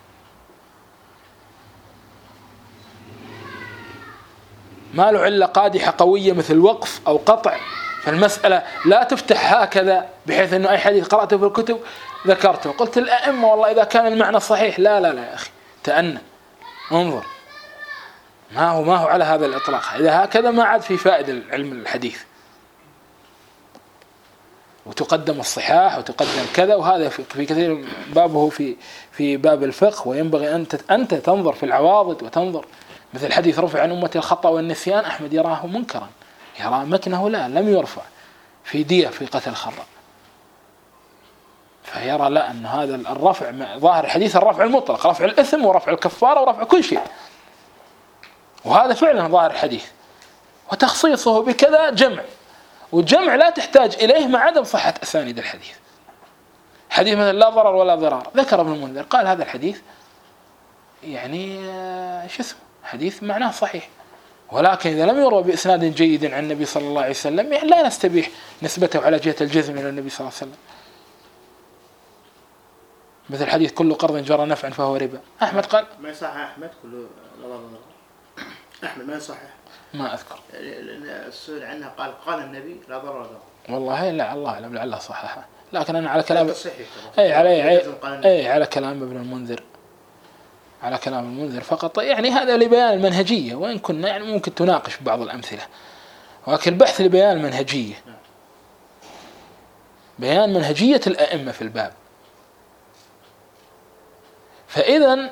ما له علة قادحة قوية مثل وقف أو قطع، فالمسألة لا تفتح هكذا بحيث أنه أي حديث قرأته في الكتب ذكرته قلت الأئمة والله إذا كان المعنى صحيح، لا لا لا يا أخي تأنى انظر، ما هو على هذا الإطلاق. إذا هكذا ما عاد في فائدة علم الحديث، وتقدم الصحاح وتقدم كذا، وهذا في كثير بابه في باب الفقه. وينبغي أنت تنظر في العواضد وتنظر مثل حديث رفع عن أمتي الخطأ والنسيان، أحمد يراه منكرا، يرى مكنه لا لم يرفع في دية في قتل خطأ، فيرى لا أن هذا الرفع ظاهر الحديث الرفع المطلق، رفع الإثم ورفع الكفارة ورفع كل شيء، وهذا فعلا ظاهر الحديث. وتخصيصه بكذا جمع، والجمع لا تحتاج إليه مع عدم صحة أسانيد الحديث. حديث مثلا لا ضرر ولا ضرار، ذكر ابن المنذر قال هذا الحديث يعني حديث معناه صحيح، ولكن إذا لم يروى بإسناد جيد عن النبي صلى الله عليه وسلم يعني لا نستبيح نسبته على جهة الجزم إلى النبي صلى الله عليه وسلم. مثل حديث كل قرض جرى نفعا فهو ربا، أحمد قال ما يصح أحمد كله لا ضرر، أحمد ما يصح، ما أذكر السؤال عنها قال النبي لا ضرر ولا ضرر، والله لا الله أعلم لعله صححه، لكن أنا على كلام على كلام ابن المنذر، على كلام المنذر فقط، يعني هذا لبيان المنهجية، وإن كنا يعني ممكن تناقش بعض الأمثلة، ولكن البحث لبيان المنهجية، بيان منهجية الأئمة في الباب. فإذا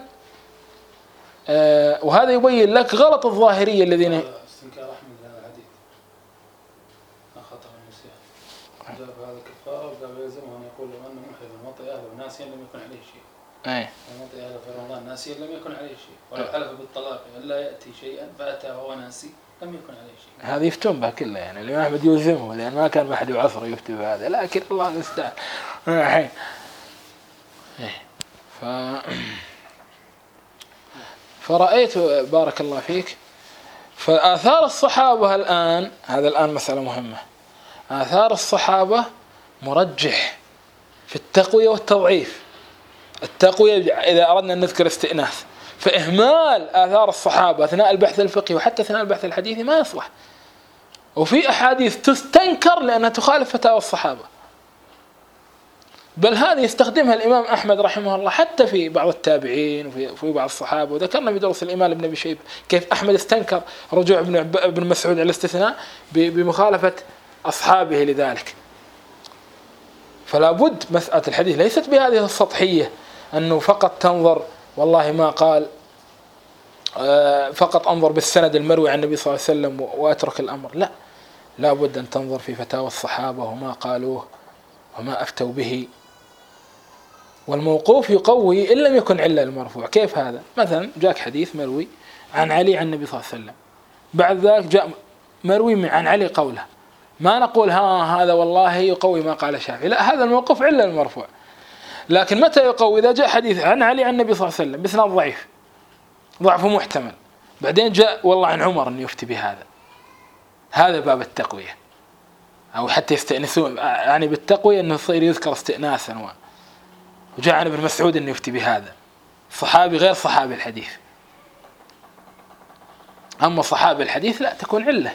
وهذا يبين لك غلط الظاهرية الذين استنكار أحمد هذا الحديث خطأ النسيان، جاب هذا كفارة وقال يلزمه أن يقول لو أنه محرم وطئ أهله ناسيا لم يكن عليه شيء. وطئ أهله في رمضان ناسيا لم يكن عليه شيء، ولو حلف بالطلاق ألا يأتي شيئا فأتى وهو ناسي لم يكن عليه شيء. هذا يفتون بها كلها، يعني الإمام أحمد يلزمه لأن ما كان أحد عصره يفتي بهذا، لكن الله المستعان. فرأيت بارك الله فيك، فآثار الصحابة الآن، هذا الآن مسألة مهمة، آثار الصحابة مرجح في التقوية والتضعيف. التقوية إذا أردنا أن نذكر استئناس، فإهمال آثار الصحابة أثناء البحث الفقهي وحتى أثناء البحث الحديثي ما يصلح، وفي أحاديث تستنكر لأنها تخالف فتاوى الصحابة، بل هذه يستخدمها الإمام أحمد رحمه الله حتى في بعض التابعين وفي بعض الصحابة. وذكرنا في درس الإمام ابن أبي شيبة كيف أحمد استنكر رجوع ابن مسعود على الاستثناء بمخالفة أصحابه لذلك. فلا بد مسألة الحديث ليست بهذه السطحية أنه فقط تنظر والله ما قال، فقط أنظر بالسند المروي عن النبي صلى الله عليه وسلم وأترك الأمر، لا بد أن تنظر في فتاوى الصحابة وما قالوه وما أفتوا به. والموقوف يقوي إن لم يكن علة المرفوع. كيف هذا؟ مثلا جاءك حديث مروي عن علي عن النبي صلى الله عليه وسلم، بعد ذلك جاء مروي عن علي قوله، ما نقول هذا والله يقوي ما قال الشافعي، لا، هذا الموقوف علة المرفوع. لكن متى يقوي؟ إذا جاء حديث عن علي عن النبي صلى الله عليه وسلم بإسناد ضعيف، ضعفه محتمل، بعدين جاء والله عن عمر أن يفتي بهذا، هذا باب التقوية. أو حتى يستأنسون يعني بالتقوية أنه يصير يذكر استئناسا. وجاء عن ابن مسعود أن يفتي بهذا، صحابي غير صحابي الحديث. أما صحابي الحديث لا، تكون علة.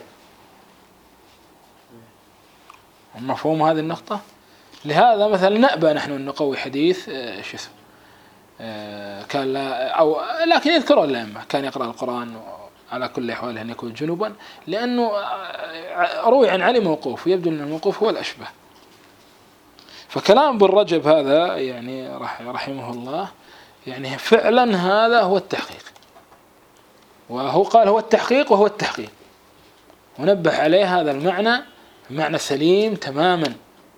مفهوم هذه النقطة؟ لهذا مثلا نأبى نحن أن نقوي حديث شو اسمه كان لا، أو لكن يذكرون الأئمة كان يقرأ القرآن على كل أحواله أن يكون جنوبا، لأنه روي عن علي موقوف، ويبدو أن الموقوف هو الأشبه. فكلام ابن رجب هذا يعني رحمه الله يعني فعلا هذا هو التحقيق، وهو قال هو التحقيق وهو التحقيق، ونبه عليه هذا المعنى سليم تماما.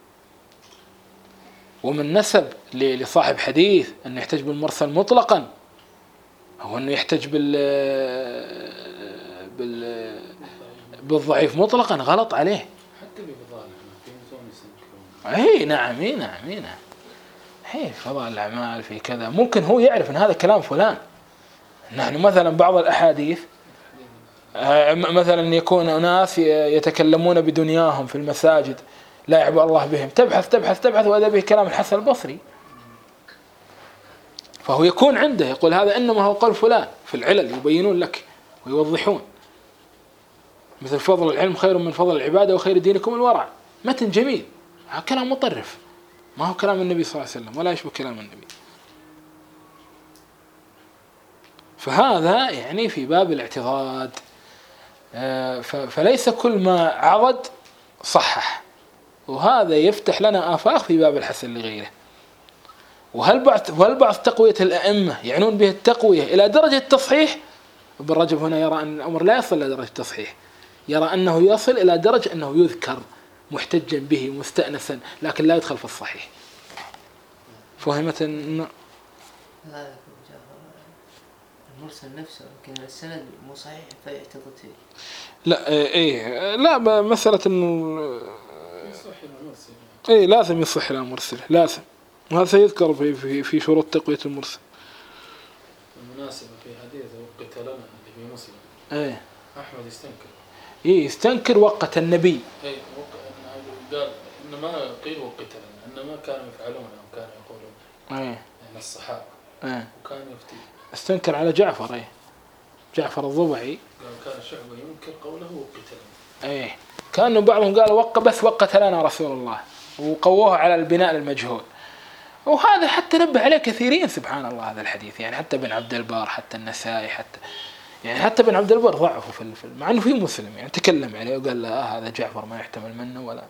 ومن نسب لصاحب حديث أنه يحتج بالمرسل مطلقا، أو أنه يحتج بالضعيف مطلقا، غلط عليه. حتى بفضائل في نسون نعم يسنكرون. نعم فضائل الأعمال في كذا، ممكن هو يعرف أن هذا كلام فلان. نحن مثلا بعض الأحاديث مثلا يكون أناس يتكلمون بدنياهم في المساجد لا يعبأ الله بهم، تبحث وهذا به كلام الحسن البصري، فهو يكون عنده يقول هذا إنما هو قول فلان في العلل، يبينون لك ويوضحون، مثل فضل العلم خير من فضل العبادة وخير دينكم الورع. متن جميل، كلام مطرف، ما هو كلام النبي صلى الله عليه وسلم ولا يشبه كلام النبي. فهذا يعني في باب الاعتضاد. فليس كل ما عضد صحح، وهذا يفتح لنا آفاق في باب الحسن لغيره. وهل بعض تقوية الأئمة يعنون به التقوية إلى درجة التصحيح؟ ابن رجب هنا يرى أن الأمر لا يصل إلى درجة التصحيح، يرى أنه يصل إلى درجة أنه يذكر محتجا به مستأنسا، لكن لا يدخل في الصحيح. فهمت أن المرسل نفسه لكن السند مو صحيح فيعتضد فيه؟ لا مسألة إنه لازم يصح إلى مرسل، لازم، وهذا سيذكر في شروط تقوية المرسل. المناسبة في حديث وقت لنا اللي في مسلم أحمد يستنكر وقت النبي. قال إنما قيل وقت لنا، إنما كانوا يفعلون أو كانوا يقولون يعني الصحابة وكان يفتي. استنكر على جعفر جعفر الضبعي قال كان شعبه ينكر قوله وقت لنا. كانوا بعضهم قال وقت لنا رسول الله، وقووه على البناء للمجهول. وهذا حتى نبه عليه كثيرين سبحان الله هذا الحديث، يعني حتى بن عبد البر، حتى النسائي، حتى بن عبد البر ضعفه في مع انه في مسلم يعني تكلم عليه وقال لا هذا جعفر ما يحتمل منه ولا.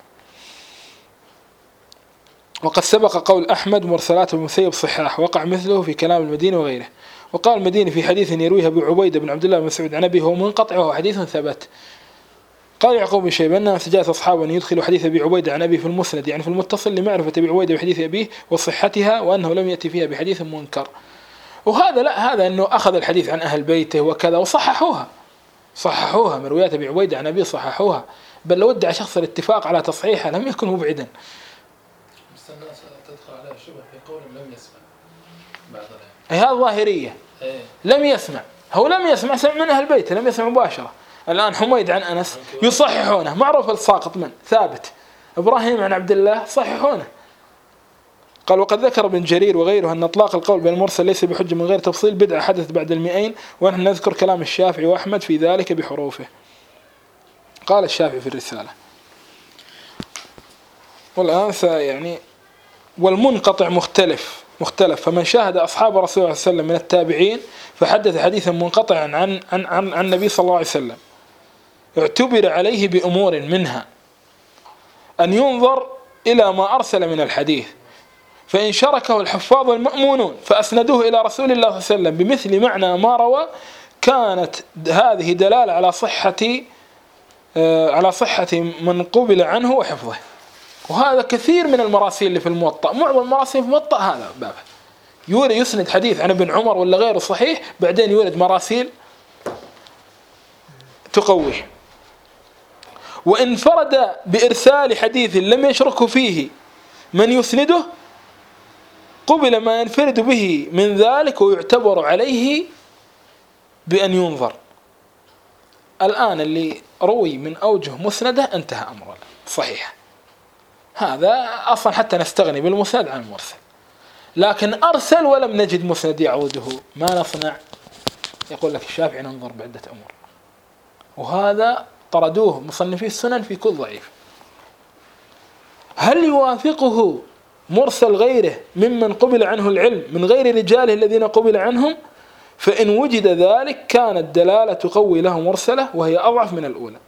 وقد سبق قول أحمد مرسلات المسيب صحاح، وقع مثله في كلام المدينة وغيره. وقال المديني في حديث يرويه أبو عبيدة بن عبد الله بن مسعود عن أبيه هو منقطع وهو حديث ثبت. قال يعقوب بن شيبة أنه استجاز أصحابه أن يدخلوا حديث أبي عبيدة عن أبيه في المسند يعني في المتصل لمعرفة أبي عبيدة بحديث أبيه وصحتها، وأنه لم يأتي فيها بحديث منكر. وهذا لا، هذا أنه أخذ الحديث عن أهل بيته وكذا وصححوها مرويات أبي عبيدة عن أبيه صححوها، بل لو ادعى شخص الاتفاق على تصحيحها لم يكن مبعدا. بس الناس تدخل عليها شبه في قول لم يسمع بعض هذا ظاهرية. لم يسمع، هو لم يسمع، سمع من أهل بيته، لم يسمع مباشرة. الآن حميد عن أنس يصححونه، معروف الساقط من ثابت، إبراهيم عن عبد الله صححونه. قال وقد ذكر ابن جرير وغيره أن إطلاق القول بين المرسل ليس بحجة من غير تفصيل، بدعة حدث بعد 200، ونحن نذكر كلام الشافعي وأحمد في ذلك بحروفه. قال الشافعي في الرسالة. والآن يعني والمنقطع مختلف، فمن شاهد أصحاب رسول الله صلى الله عليه وسلم من التابعين فحدث حديثا منقطعا عن النبي صلى الله عليه وسلم اعتبر عليه بأمور، منها أن ينظر إلى ما أرسل من الحديث، فإن شركه الحفاظ المأمونون فأسندوه إلى رسول الله صلى الله عليه وسلم بمثل معنى ما روى، كانت هذه دلالة على صحة من قبل عنه وحفظه. وهذا كثير من المراسيل اللي في الموطأ، معظم المراسيل في الموطأ هذا بابه، يسند حديث عن ابن عمر ولا غيره صحيح، بعدين يورد مراسيل تقويه. وإن فرد بإرسال حديث لم يشركه فيه من يسنده قبل ما ينفرد به من ذلك ويعتبر عليه بأن ينظر. الآن اللي روي من أوجه مسندة انتهى أمره صحيح، هذا أصلا حتى نستغني بالمسند عن المرسل. لكن أرسل ولم نجد مسند يعوده، ما نصنع؟ يقول لك الشافعي ننظر بعدة أمور، وهذا طردوه مصنفي السنن في كل ضعيف. هل يوافقه مرسل غيره ممن قبل عنه العلم من غير رجاله الذين قبل عنهم؟ فإن وجد ذلك كانت دلالة تقوي له مرسلة وهي أضعف من الأولى.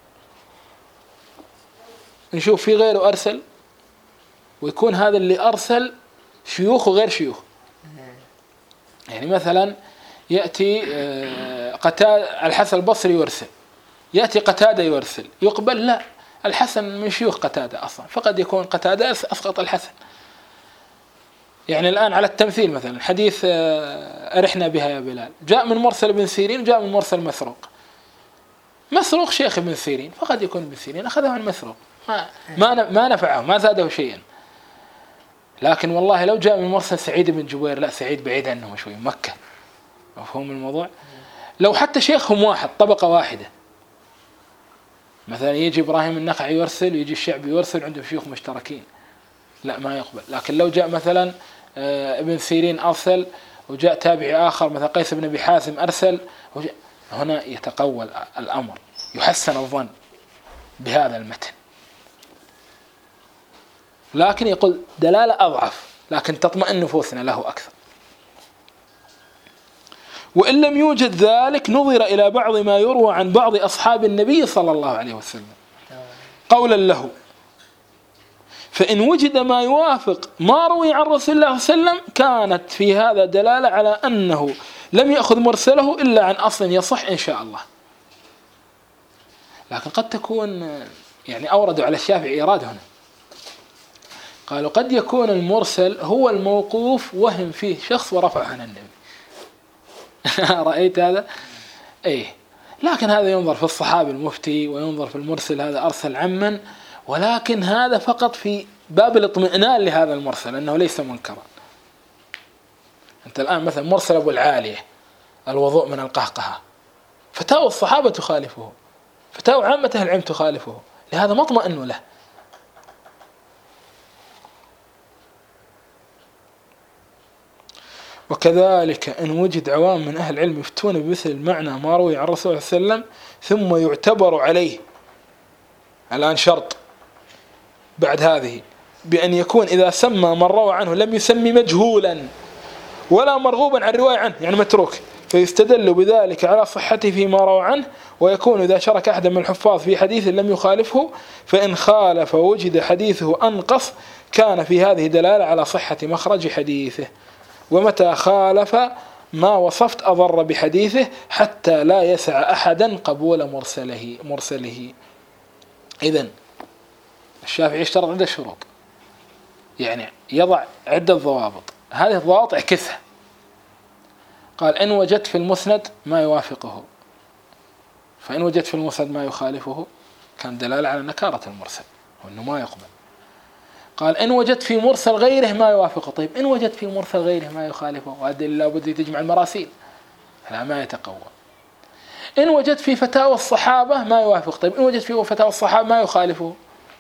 نشوف في غيره أرسل ويكون هذا اللي أرسل شيوخ وغير شيوخ. يعني مثلا يأتي الحسن البصري يرسل، يأتي قتادة يرسل، يقبل؟ لا، الحسن من شيوخ قتادة أصلا، فقد يكون قتادة أسقط الحسن. يعني الآن على التمثيل مثلا حديث أرحنا بها يا بلال جاء من مرسل ابن سيرين، جاء من مرسل مسروق شيخ ابن سيرين، فقد يكون ابن سيرين أخذه عن مسروق ما نفعه، ما زاده شيئا. لكن والله لو جاء من مرسل سعيد بن جبير، لا سعيد بعيد عنه شوي، مكة، مفهوم الموضوع؟ لو حتى شيخهم واحد، طبقة واحدة، مثلا يجي إبراهيم النخعي يرسل ويجي الشعبي يرسل، عندهم شيوخ مشتركين، لا ما يقبل. لكن لو جاء مثلا ابن سيرين أرسل وجاء تابعي آخر مثلا قيس بن أبي حازم أرسل، هنا يتقوى الأمر، يحسن الظن بهذا المتن. لكن يقول دلالة أضعف لكن تطمئن نفوسنا له أكثر. وإن لم يوجد ذلك نظر إلى بعض ما يروى عن بعض أصحاب النبي صلى الله عليه وسلم قولا له، فإن وجد ما يوافق ما روي عن رسول الله صلى الله عليه وسلم كانت في هذا دلالة على أنه لم يأخذ مرسله إلا عن أصل يصح إن شاء الله. لكن قد تكون يعني أوردوا على الشافعي إيراد هنا، قالوا قد يكون المرسل هو الموقوف وهم فيه شخص ورفعه عن النبي. رأيت هذا؟ إيه، لكن هذا ينظر في الصحابي المفتي وينظر في المرسل هذا أرسل عمن، ولكن هذا فقط في باب الاطمئنان لهذا المرسل أنه ليس منكرا. أنت الآن مثلا مرسل أبو العالية الوضوء من القهقهة، فتاوى الصحابة تخالفه، فتاوى عامة أهل العلم تخالفه، لهذا ما اطمئنوا له. وكذلك إن وجد عوام من أهل العلم يفتون بمثل المعنى ما روي عن الرسول صلى الله عليه وسلم ثم يعتبر عليه، الآن شرط بعد هذه، بأن يكون إذا سمى من روى عنه لم يسمي مجهولا ولا مرغوبا عن رواية عنه، يعني متروك، فيستدل بذلك على صحته فيما روى عنه. ويكون إذا شرك أحد من الحفاظ في حديث لم يخالفه، فإن خالف وجد حديثه أنقص كان في هذه دلالة على صحة مخرج حديثه. ومتى خالف ما وصفت أضر بحديثه حتى لا يسع أحدا قبول مرسله. إذن الشافعي اشترط عدة شروط، يعني يضع عدة ضوابط، هذه الضوابط اعكسها. قال إن وجدت في المسند ما يوافقه، فإن وجدت في المسند ما يخالفه كان دلالة على نكارة المرسل وأنه ما يقبل. قال إن وجدت في مرسل غيره ما يوافقه، طيب إن وجدت في مرسل غيره ما يخالفه، وهذا لابد تجمع المراسيل، لا ما يتقوى. إن وجدت في فتاوى الصحابة ما يوافق، طيب إن وجدت في فتاوى الصحابة ما يخالفه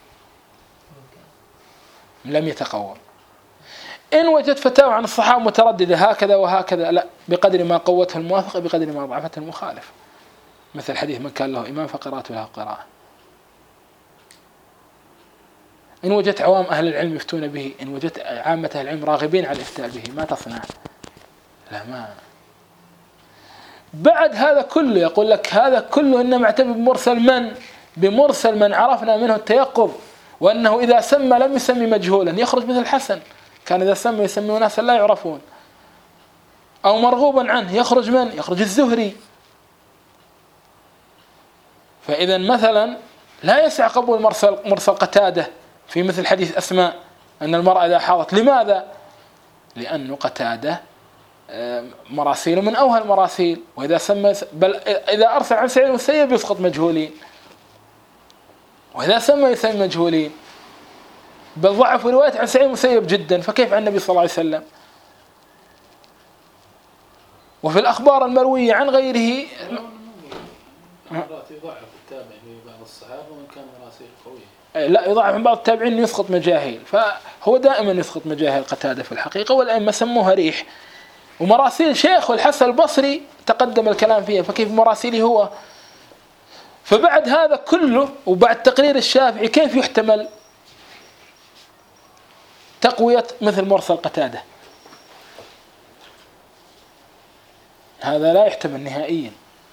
لم يتقوى. إن وجدت فتاوى عن الصحابة مترددة هكذا وهكذا، لا، بقدر ما قوتها الموافقة بقدر ما ضعفتها المخالف، مثل حديث من كان له إمام فقراته له قراءة. إن وجدت عوام أهل العلم يفتون به، إن وجدت عامة أهل العلم راغبين على الإفتاء به، ما تصنع؟ لا، ما بعد هذا كله يقول لك هذا كله إنما اعتبر بمرسل من عرفنا منه التيقظ، وأنه إذا سمى لم يسمي مجهولا يخرج مثل الحسن، كان إذا سمى يسمي ناسا لا يعرفون. أو مرغوبا عنه يخرج الزهري. فإذا مثلا لا يسع قبول مرسل قتادة في مثل حديث أسماء أن المرأة إذا حاضت. لماذا؟ لأنه قتادة مراسيل من أوهى المراسيل، وإذا سمى بل إذا أرسل عن سعيد المسيب يسقط مجهولين، وإذا سمى يسمى مجهولين، بل ضعف رواية عن سعيد المسيب جدا، فكيف عن النبي صلى الله عليه وسلم؟ وفي الأخبار المروية عن غيره يضعف التابع لبعض الصحابة وإن كان مراسيل قوية. لا، يضعف من بعض التابعين يسقط مجاهيل، فهو دائما يسقط مجاهيل قتادة في الحقيقة، والأئمة سموها ريح. ومراسيل شيخ الحسن البصري تقدم الكلام فيها، فكيف مراسيله هو؟ فبعد هذا كله وبعد تقرير الشافعي كيف يحتمل تقوية مثل مرسل قتادة؟ هذا لا يحتمل نهائيا.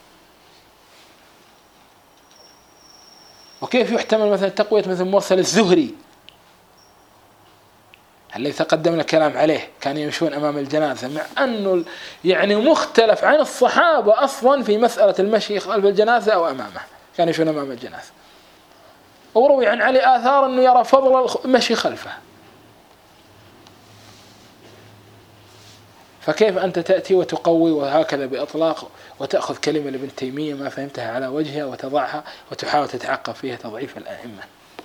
وكيف يحتمل مثلا تقوية مثل مرسل الزهري الذي تقدمنا الكلام عليه، كان يمشون أمام الجنازة، مع أنه يعني مختلف عن الصحابة أصلا في مسألة المشي خلف الجنازة أو أمامه، كان يمشون أمام الجنازة. وروي عن علي آثار أنه يرى فضل المشي خلفه. فكيف أنت تأتي وتقوي وهكذا بإطلاق، وتأخذ كلمة لابن تيمية ما فهمتها على وجهها وتضعها وتحاول تتعقب فيها تضعيف الأئمة؟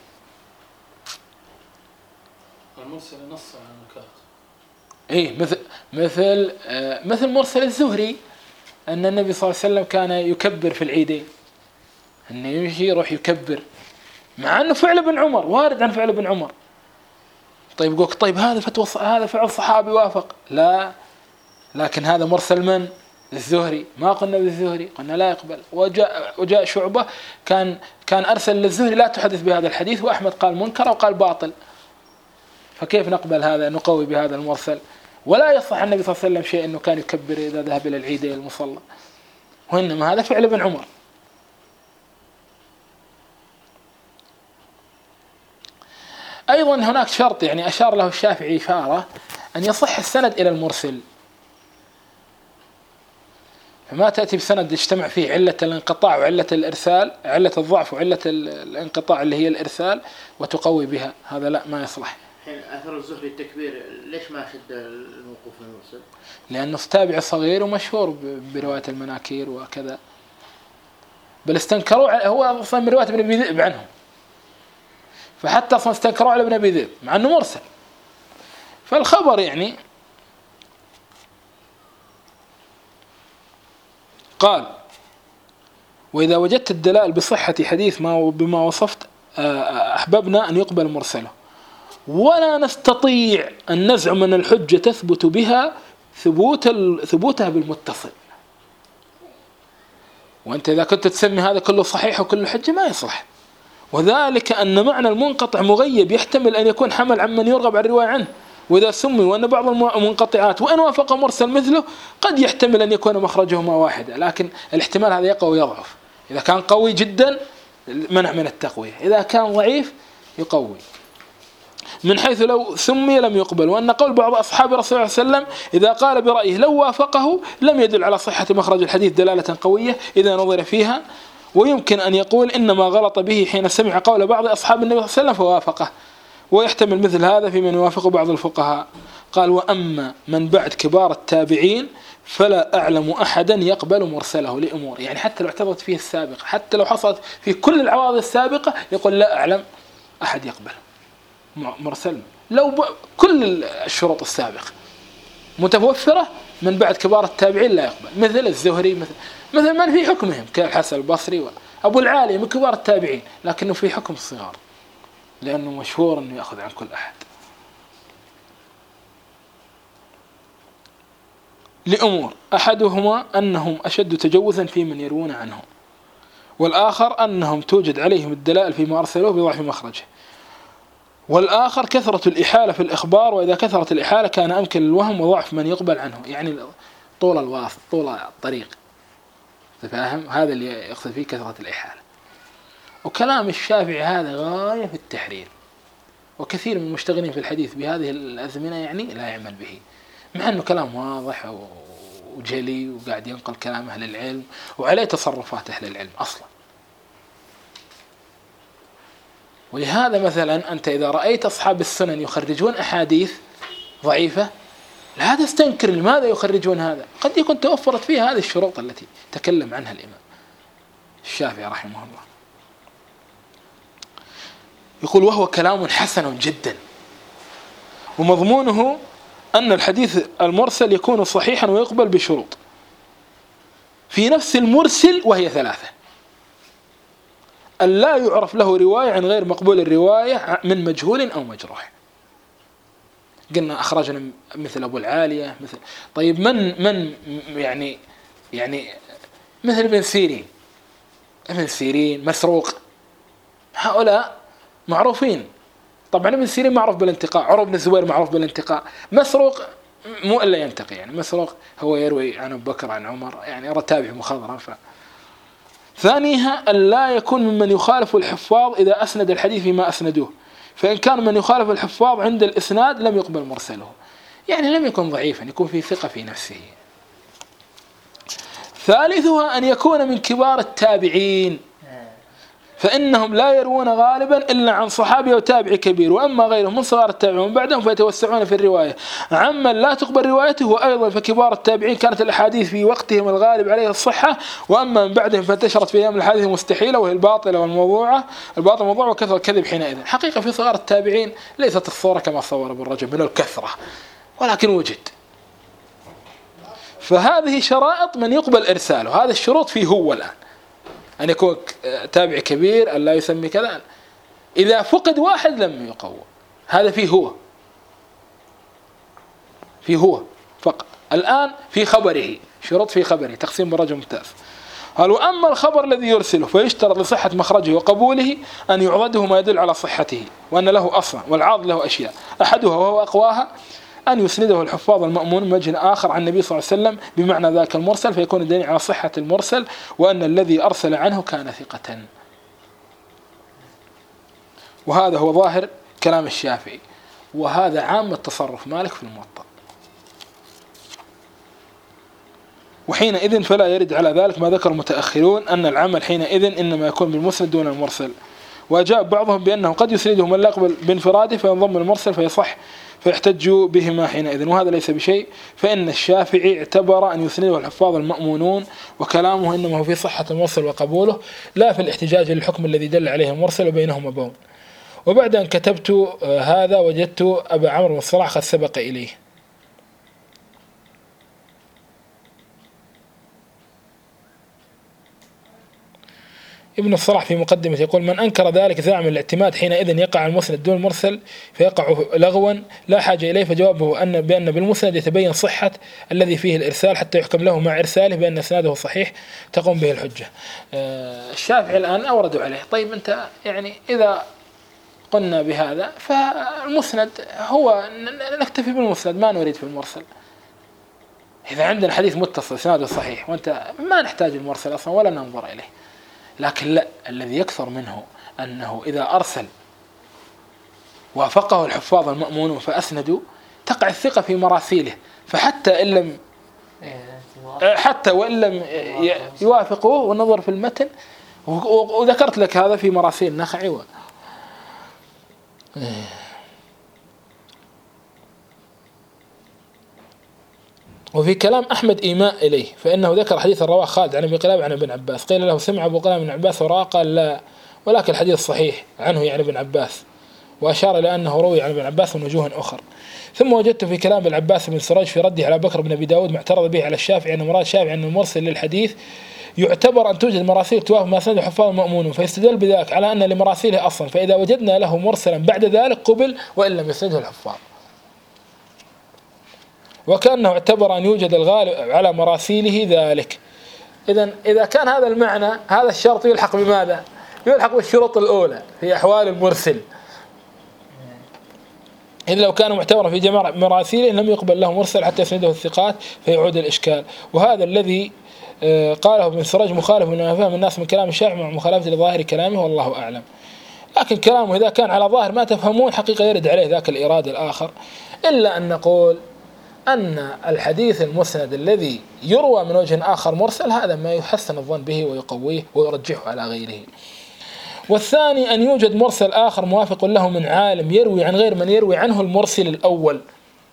المرسل نص عن النكات. إيه، مثل مرسل الزهري أن النبي صلى الله عليه وسلم كان يكبر في العيدين، أنه يمشي يروح يكبر، مع أنه فعل ابن عمر، وارد عن فعل ابن عمر. طيب يقولك طيب هذا فعل صحابي وافق، لا، لكن هذا مرسل من؟ الزهري. ما قلنا بالزهري، قلنا لا يقبل. وجاء شعبة كان أرسل للزهري لا تحدث بهذا الحديث، وأحمد قال منكر وقال باطل، فكيف نقبل هذا نقوي بهذا المرسل؟ ولا يصح عن النبي صلى الله عليه وسلم شيء أنه كان يكبر إذا ذهب إلى العيدين المصلى، وإنما هذا فعل ابن عمر. أيضا هناك شرط يعني أشار له الشافعي إشارة، أن يصح السند إلى المرسل، فما تأتي بسند يجتمع فيه علة الانقطاع وعلة الإرسال، علة الضعف وعلة الانقطاع اللي هي الإرسال، وتقوي بها، هذا لا، ما يصلح. حين أثر الزهري التكبير ليش ما شد الموقوف المرسل؟ لأنه تابع صغير ومشهور برواية المناكير وكذا، بل استنكروا، هو أصلا من رواية ابن أبي ذئب عنهم، فحتى أصلا استنكروا على ابن أبي ذئب مع أنه مرسل. فالخبر يعني قال: وإذا وجدت الدلائل بصحة حديث بما وصفت أحببنا أن يقبل مرسله، ولا نستطيع أن نزعم أن الحجة تثبت بها ثبوتها بالمتصل. وأنت إذا كنت تسمي هذا كله صحيح وكله حجة ما يصلح، وذلك أن معنى المنقطع مغيب، يحتمل أن يكون حمل عمن يرغب عن الرواية عنه. وإذا سمي وأن بعض المنقطعات وإن وافق مرسل مثله قد يحتمل أن يكون مخرجهما واحدة، لكن الاحتمال هذا يقوي ويضعف. إذا كان قوي جدا منع من التقوية، إذا كان ضعيف يقوي، من حيث لو سمي لم يقبل. وأن قول بعض أصحاب رسول الله صلى الله عليه وسلم إذا قال برأيه لو وافقه لم يدل على صحة مخرج الحديث دلالة قوية إذا نظر فيها، ويمكن أن يقول إنما غلط به حين سمع قول بعض أصحاب النبي صلى الله عليه وسلم فوافقه، ويحتمل مثل هذا في من يوافق بعض الفقهاء. قال: وأما من بعد كبار التابعين فلا أعلم أحدا يقبل مرسله لأمور، يعني حتى لو اعتبرت فيه السابقة، حتى لو حصلت في كل العوارض السابقة، يقول لا أعلم أحد يقبل مرسل لو كل الشروط السابقة متوفرة، من بعد كبار التابعين لا يقبل، مثل الزهري، مثل من في حكمهم كالحسن البصري وأبو العالي من كبار التابعين، لكنه في حكم الصغار لأنه مشهور أنه يأخذ عن كل أحد. لأمور أحدهما أنهم أشد تجوزا في من يروون عنهم، والآخر أنهم توجد عليهم الدلائل فيما أرسلوه بضعف مخرجه، والآخر كثرة الإحالة في الإخبار، وإذا كثرت الإحالة كان أمكن الوهم وضعف من يقبل عنه، يعني طول الواسط طول الطريق، تفهم؟ هذا اللي يقصد فيه كثرة الإحالة. وكلام الشافعي هذا غاية في التحرير، وكثير من المشتغلين في الحديث بهذه الأزمنة يعني لا يعمل به، مع أنه كلام واضح وجلي وقاعد ينقل كلام أهل العلم وعليه تصرفات أهل العلم أصلا. ولهذا مثلا أنت إذا رأيت أصحاب السنن يخرجون أحاديث ضعيفة لا تستنكر لماذا يخرجون هذا، قد يكون توفرت فيها هذه الشروط التي تكلم عنها الإمام الشافعي رحمه الله. يقول وهو كلام حسن جدا، ومضمونه أن الحديث المرسل يكون صحيحا ويقبل بشروط في نفس المرسل، وهي 3: أن لا يعرف له رواية عن غير مقبول الرواية من مجهول أو مجروح. قلنا أخرجنا مثل أبو العالية، مثل طيب من يعني مثل ابن سيرين مسروق، هؤلاء معروفين. طبعا ابن سيرين معروف بالانتقاء، عروة بن الزبير معروف بالانتقاء، مسروق مو إلا ينتقي، يعني مسروق هو يروي عن أبو بكر عن عمر، يعني رتابع مخضرم. ثانيها أن لا يكون ممن يخالف الحفاظ إذا أسند الحديث فيما أسندوه، فإن كان من يخالف الحفاظ عند الإسناد لم يقبل مرسله، يعني لم يكن ضعيفا، يكون في ثقة في نفسه. ثالثها أن يكون من كبار التابعين، فإنهم لا يروون غالبا إلا عن صحابي وتابعي كبير، وأما غيرهم من صغار التابعين بعدهم فيتوسعون في الرواية عمن لا تقبل روايته. وأيضا فكبار التابعين كانت الأحاديث في وقتهم الغالب عليه الصحة، وأما من بعدهم فانتشرت في أيام الحديث المستحيلة وهي الباطلة والموضوعة، الباطل الموضوع وكثر الكذب حينئذ. حقيقة في صغار التابعين ليست الصورة كما صور ابن رجب من الكثرة، ولكن وجد. فهذه شرائط من يقبل إرساله، هذا الشروط فيه هو الآن، أن يكون تابع كبير، أن لا يسمي كذا. إذا فقد واحد لم يقوى، هذا فيه هو فقط. الآن في خبره شروط، في خبره تقسيم برجل ممتاز. قال وأما الخبر الذي يرسله فيشترط لصحة مخرجه وقبوله أن يعضده ما يدل على صحته وأن له أصلا، والعاض له أشياء أحدها وهو أقواها أن يسنده الحفاظ المأمون من وجه آخر عن النبي صلى الله عليه وسلم بمعنى ذاك المرسل، فيكون الدليل على صحة المرسل وأن الذي أرسل عنه كان ثقة. وهذا هو ظاهر كلام الشافعي، وهذا عام التصرف مالك في الموطأ. وحينئذ فلا يرد على ذلك ما ذكر المتأخرون أن العمل حينئذ إنما يكون بالمسند دون المرسل. وأجاب بعضهم بأنه قد يسنده من لا يقبل بانفراده فينضم المرسل فيصح فيحتجوا بهما حينئذ، وهذا ليس بشيء، فإن الشافعي اعتبر أن يسنده الحفاظ المأمونون، وكلامه إنما هو في صحة المرسل وقبوله لا في الاحتجاج للحكم الذي دل عليه المرسل وبينهما بون. وبعد أن كتبت هذا وجدت أبا عمرو بن الصلاح قد سبق إليه. ابن الصلاح في مقدمة يقول من أنكر ذلك زعم الاعتماد حينئذ يقع المسند دون المرسل فيقع لغوا لا حاجة إليه، فجوابه بأن بالمسند يتبين صحة الذي فيه الإرسال حتى يحكم له مع إرساله بأن إسناده صحيح تقوم به الحجة. الشافعي الآن أوردوا عليه. طيب أنت يعني إذا قلنا بهذا فالمسند هو نكتفي بالمسند ما نريد في المرسل. إذا عندنا حديث متصل إسناده صحيح وأنت ما نحتاج المرسل أصلا ولا ننظر إليه. لكن لا، الذي يكثر منه أنه إذا أرسل وافقه الحفاظ المأمونون فأسندوا تقع الثقة في مراسيله، فحتى وإن لم يوافقوه والنظر في المتن. وذكرت لك هذا في مراسيل النخعي وفي كلام أحمد إيماء إليه، فإنه ذكر حديث الرواه خالد عن أبي قلابة عن ابن عباس، قيل له سمع أبو قلابة من عباس ورأى، قال لا، ولكن الحديث صحيح عنه يعني ابن عباس، وأشار إلى أنه روي عن ابن عباس من وجوه أخر. ثم وجدت في كلام العباس بن سراج في رده على بكر بن أبي داود معترض به على الشافعي أن مراد الشافعي أن المرسل للحديث يعتبر أن توجد مراسيل توافق ما سند حفاظ المأمون، فيستدل بذلك على أن لمراسيله أصلا، فإذا وجدنا له مرسلا بعد ذلك قبل وإن لم يسنده الحفاظ. وكأنه اعتبر أن يوجد الغالب على مراسيله ذلك. إذا كان هذا المعنى، هذا الشرط يلحق بماذا؟ يلحق بالشروط الأولى في أحوال المرسل. إذا لو كان معتبرا في جميع مراسيله لم يقبل له مرسل حتى يسنده الثقات فيعود الإشكال. وهذا الذي قاله ابن سراج مخالف من ما فهم الناس من كلام الشافعي مع مخالفة لظاهر كلامه والله أعلم. لكن كلامه إذا كان على ظاهر ما تفهمون حقيقة يرد عليه ذاك الإراد الآخر، إلا أن نقول أن الحديث المسند الذي يروى من وجه آخر مرسل هذا ما يحسن الظن به ويقويه ويرجحه على غيره. والثاني أن يوجد مرسل آخر موافق له من عالم يروي عن غير من يروي عنه المرسل الأول،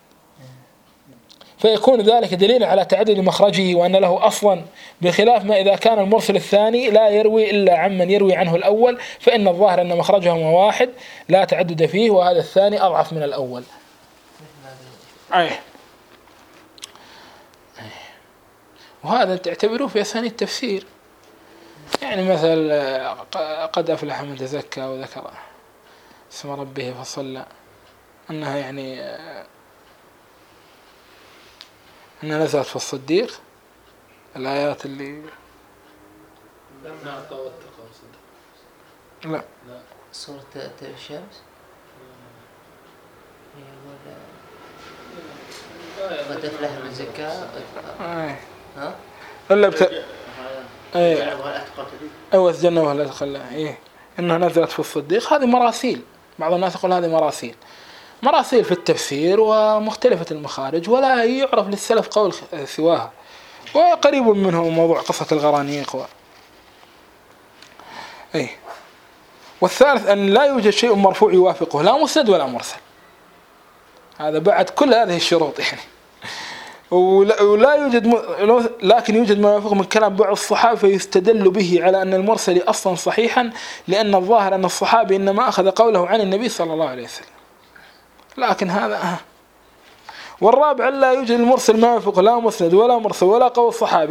فيكون ذلك دليل على تعدد مخرجه وأن له أصلا، بخلاف ما إذا كان المرسل الثاني لا يروي إلا عن من يروي عنه الأول، فإن الظاهر أن مخرجهما واحد لا تعدد فيه، وهذا الثاني أضعف من الأول. وهذا تعتبروه في أسانيد التفسير، يعني مثل قد أفلح من تزكى وذكر اسم ربه فصلى، أنها يعني أنها نزلت في الصديق، الآيات اللي لا سورة الشمس قد أفلح من زكى ها إلا أوس جنة ولا تخلى إنها نزلت في الصديق. هذه مراسيل، بعض الناس يقول هذه مراسيل في التفسير ومختلفة المخارج، ولا يعرف للسلف قول سواها، وقريب منه موضوع قصة الغرانيق والثالث أن لا يوجد شيء مرفوع يوافقه لا مسند ولا مرسل، هذا بعد كل هذه الشروط يعني. ولا يوجد لكن يوجد ما يوافق من كلام بعض الصحابة، فيستدل به على أن المرسل أصلا صحيحا، لأن الظاهر أن الصحابي إنما أخذ قوله عن النبي صلى الله عليه وسلم، لكن هذا والرابع لا يوجد المرسل ما يوافق لا مسند ولا مرسل ولا قول الصحابي،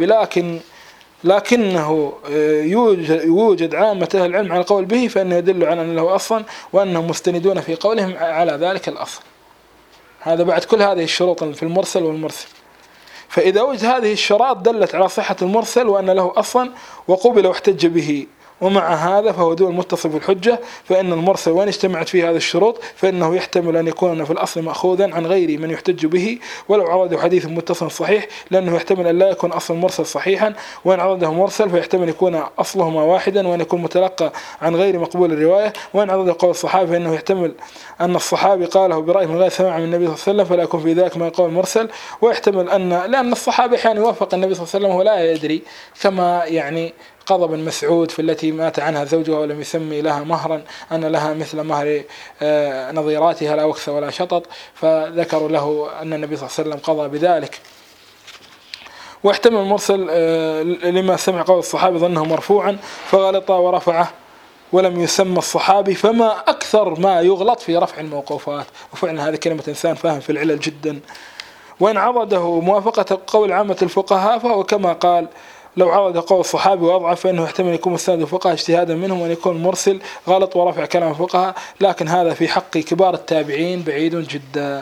لكنه يوجد عامة أهل العلم على القول به، فإنه يدل على أن له أصلا وأنهم مستندون في قولهم على ذلك الأصل. هذا بعد كل هذه الشروط في المرسل والمرسل، فإذا وجد هذه الشرائط دلت على صحة المرسل وأن له أصلا وقبل واحتج به، ومع هذا فهو دون متصف بالحجة، فإن المرسل وإن اجتمعت فيه هذه الشروط فإنه يحتمل أن يكون في الأصل مأخوذا عن غير من يحتج به ولو عرضه حديث متصل صحيح، لأنه يحتمل أن لا يكون أصل المرسل صحيحا، وإن عرضه مرسل فيحتمل يكون أصلهما واحدا وأن يكون متلقى عن غير مقبول الرواية، وإن عرضه قول الصحابي فإنه يحتمل أن الصحابي قاله برأيه من غير سماع من النبي صلى الله عليه وسلم فلا يكون في ذلك ما يقول مرسل، ويحتمل لأن الصحابي أحيانا يوافق النبي صلى الله عليه وسلم ولا يدري، كما يعني قضى بن مسعود في التي مات عنها زوجها ولم يسمي لها مهرا أن لها مثل مهر نظيراتها لا وكس ولا شطط، فذكروا له أن النبي صلى الله عليه وسلم قضى بذلك. واحتمل المرسل لما سمع قول الصحابي ظنه مرفوعا فغلط ورفعه ولم يسمى الصحابي، فما أكثر ما يغلط في رفع الموقوفات، وفعلا هذه كلمة إنسان فاهم في العلل جدا. وإن عضده موافقة قول عامة الفقهاء فهو كما قال لو عرض قول الصحابي وأضعف فإنه يحتمل يكون مستند الفقهاء اجتهادا منهم وأن يكون مرسل غلط ورفع كلام الفقهاء، لكن هذا في حق كبار التابعين بعيد جدا.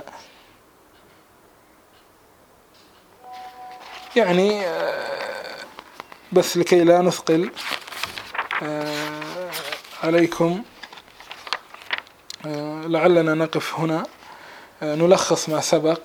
يعني بس لكي لا نثقل عليكم لعلنا نقف هنا نلخص ما سبق.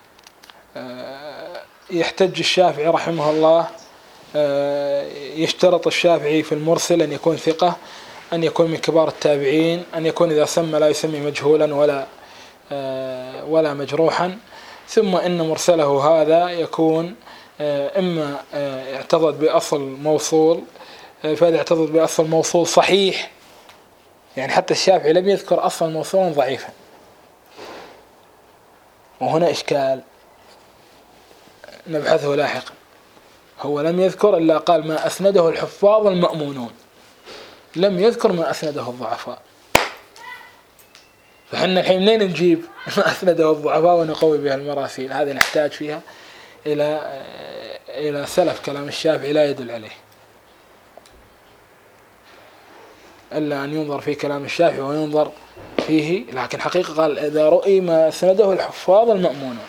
يحتج الشافعي رحمه الله، يشترط الشافعي في المرسل أن يكون ثقة، أن يكون من كبار التابعين، أن يكون إذا سمى لا يسمي مجهولا ولا مجروحا، ثم إن مرسله هذا يكون إما اعتضد بأصل موصول، فإذا اعتضد بأصل موصول صحيح، يعني حتى الشافعي لم يذكر أصلا موصولا ضعيفا، وهنا إشكال نبحثه لاحقا. هو لم يذكر إلا قال ما أسنده الحفاظ المأمونون، لم يذكر ما أسنده الضعفاء، فحنا الحين منين نجيب ما أسنده الضعفاء ونقوي بها المراسيل؟ هذا نحتاج فيها إلى سلف كلام الشافعي لا يدل عليه، إلا أن ينظر في كلام الشافعي وينظر فيه، لكن حقيقة قال إذا رؤي ما أسنده الحفاظ المأمونون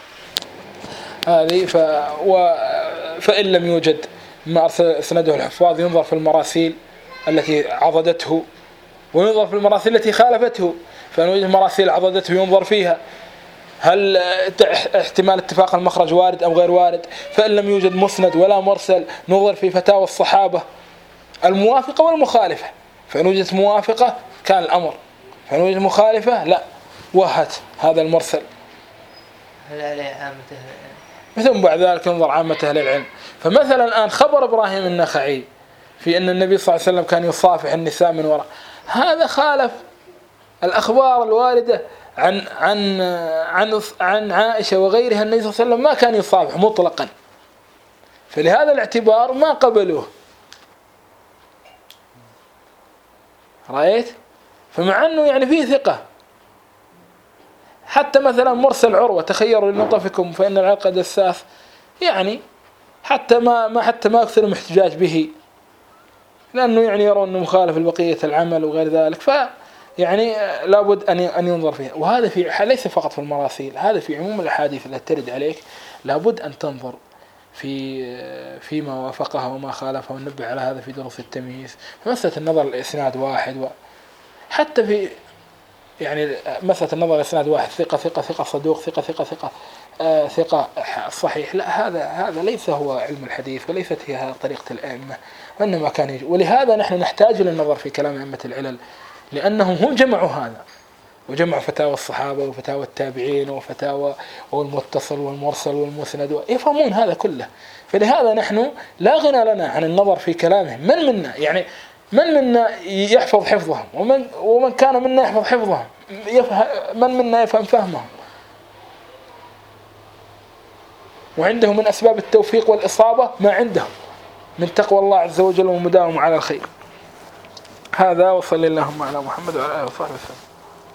هذه فإن لم يوجد ما أسنده الحفاظ ينظر في المراسيل التي عضدته وينظر في المراسيل التي خالفته، فإن وجد مراسيل عضدته ينظر فيها هل احتمال اتفاق المخرج وارد أو غير وارد، فإن لم يوجد مسند ولا مرسل نظر في فتاوى الصحابة الموافقة والمخالفة، فإن وجدت موافقة كان الأمر، فإن وجدت مخالفة لا وهت هذا المرسل. هل عليه عامة ثم بعد ذلك ينظر عامة أهل العلم. فمثلا الآن خبر إبراهيم النخعي في أن النبي صلى الله عليه وسلم كان يصافح النساء من وراء، هذا خالف الأخبار الواردة عن عائشة وغيرها. النبي صلى الله عليه وسلم ما كان يصافح مطلقا، فلهذا الاعتبار ما قبلوه. رأيت؟ فمع أنه يعني فيه ثقة، حتى مثلا مرسل عروة تخيروا لنطفكم فإن العرق دساس، يعني حتى ما أكثر الاحتجاج به، لأنه يعني يرون أنه مخالف لبقية العمل وغير ذلك، يعني لابد أن ينظر فيها. وهذا ليس فقط في المراسيل، هذا في عموم الأحاديث التي ترد عليك، لابد أن تنظر فيما وافقها وما خالفها، وننبه على هذا في دروس التمييز. مسألة النظر الإسناد واحد، حتى في يعني مسألة النظر الإسناد واحد، ثقة ثقة ثقة صدوق، ثقة ثقة ثقة ثقة صحيح، لا، هذا ليس هو علم الحديث، وليست هي طريقة الأئمة، وإنما كان يجب. ولهذا نحن نحتاج للنظر في كلام أئمة العلل، لأنهم هم جمعوا هذا، وجمعوا فتاوى الصحابة وفتاوى التابعين وفتاوى والمتصل والمرسل والمسند، يفهمون هذا كله. فلهذا نحن لا غنى لنا عن النظر في كلامهم. من منا يحفظ حفظهم، ومن كان منا يحفظ حفظهم، من منا يفهم فهمهم، وعنده من أسباب التوفيق والإصابة ما عنده من تقوى الله عز وجل ومداومة على الخير. هذا، وصلى اللهم على محمد وعلى آله وصحبه وسلم.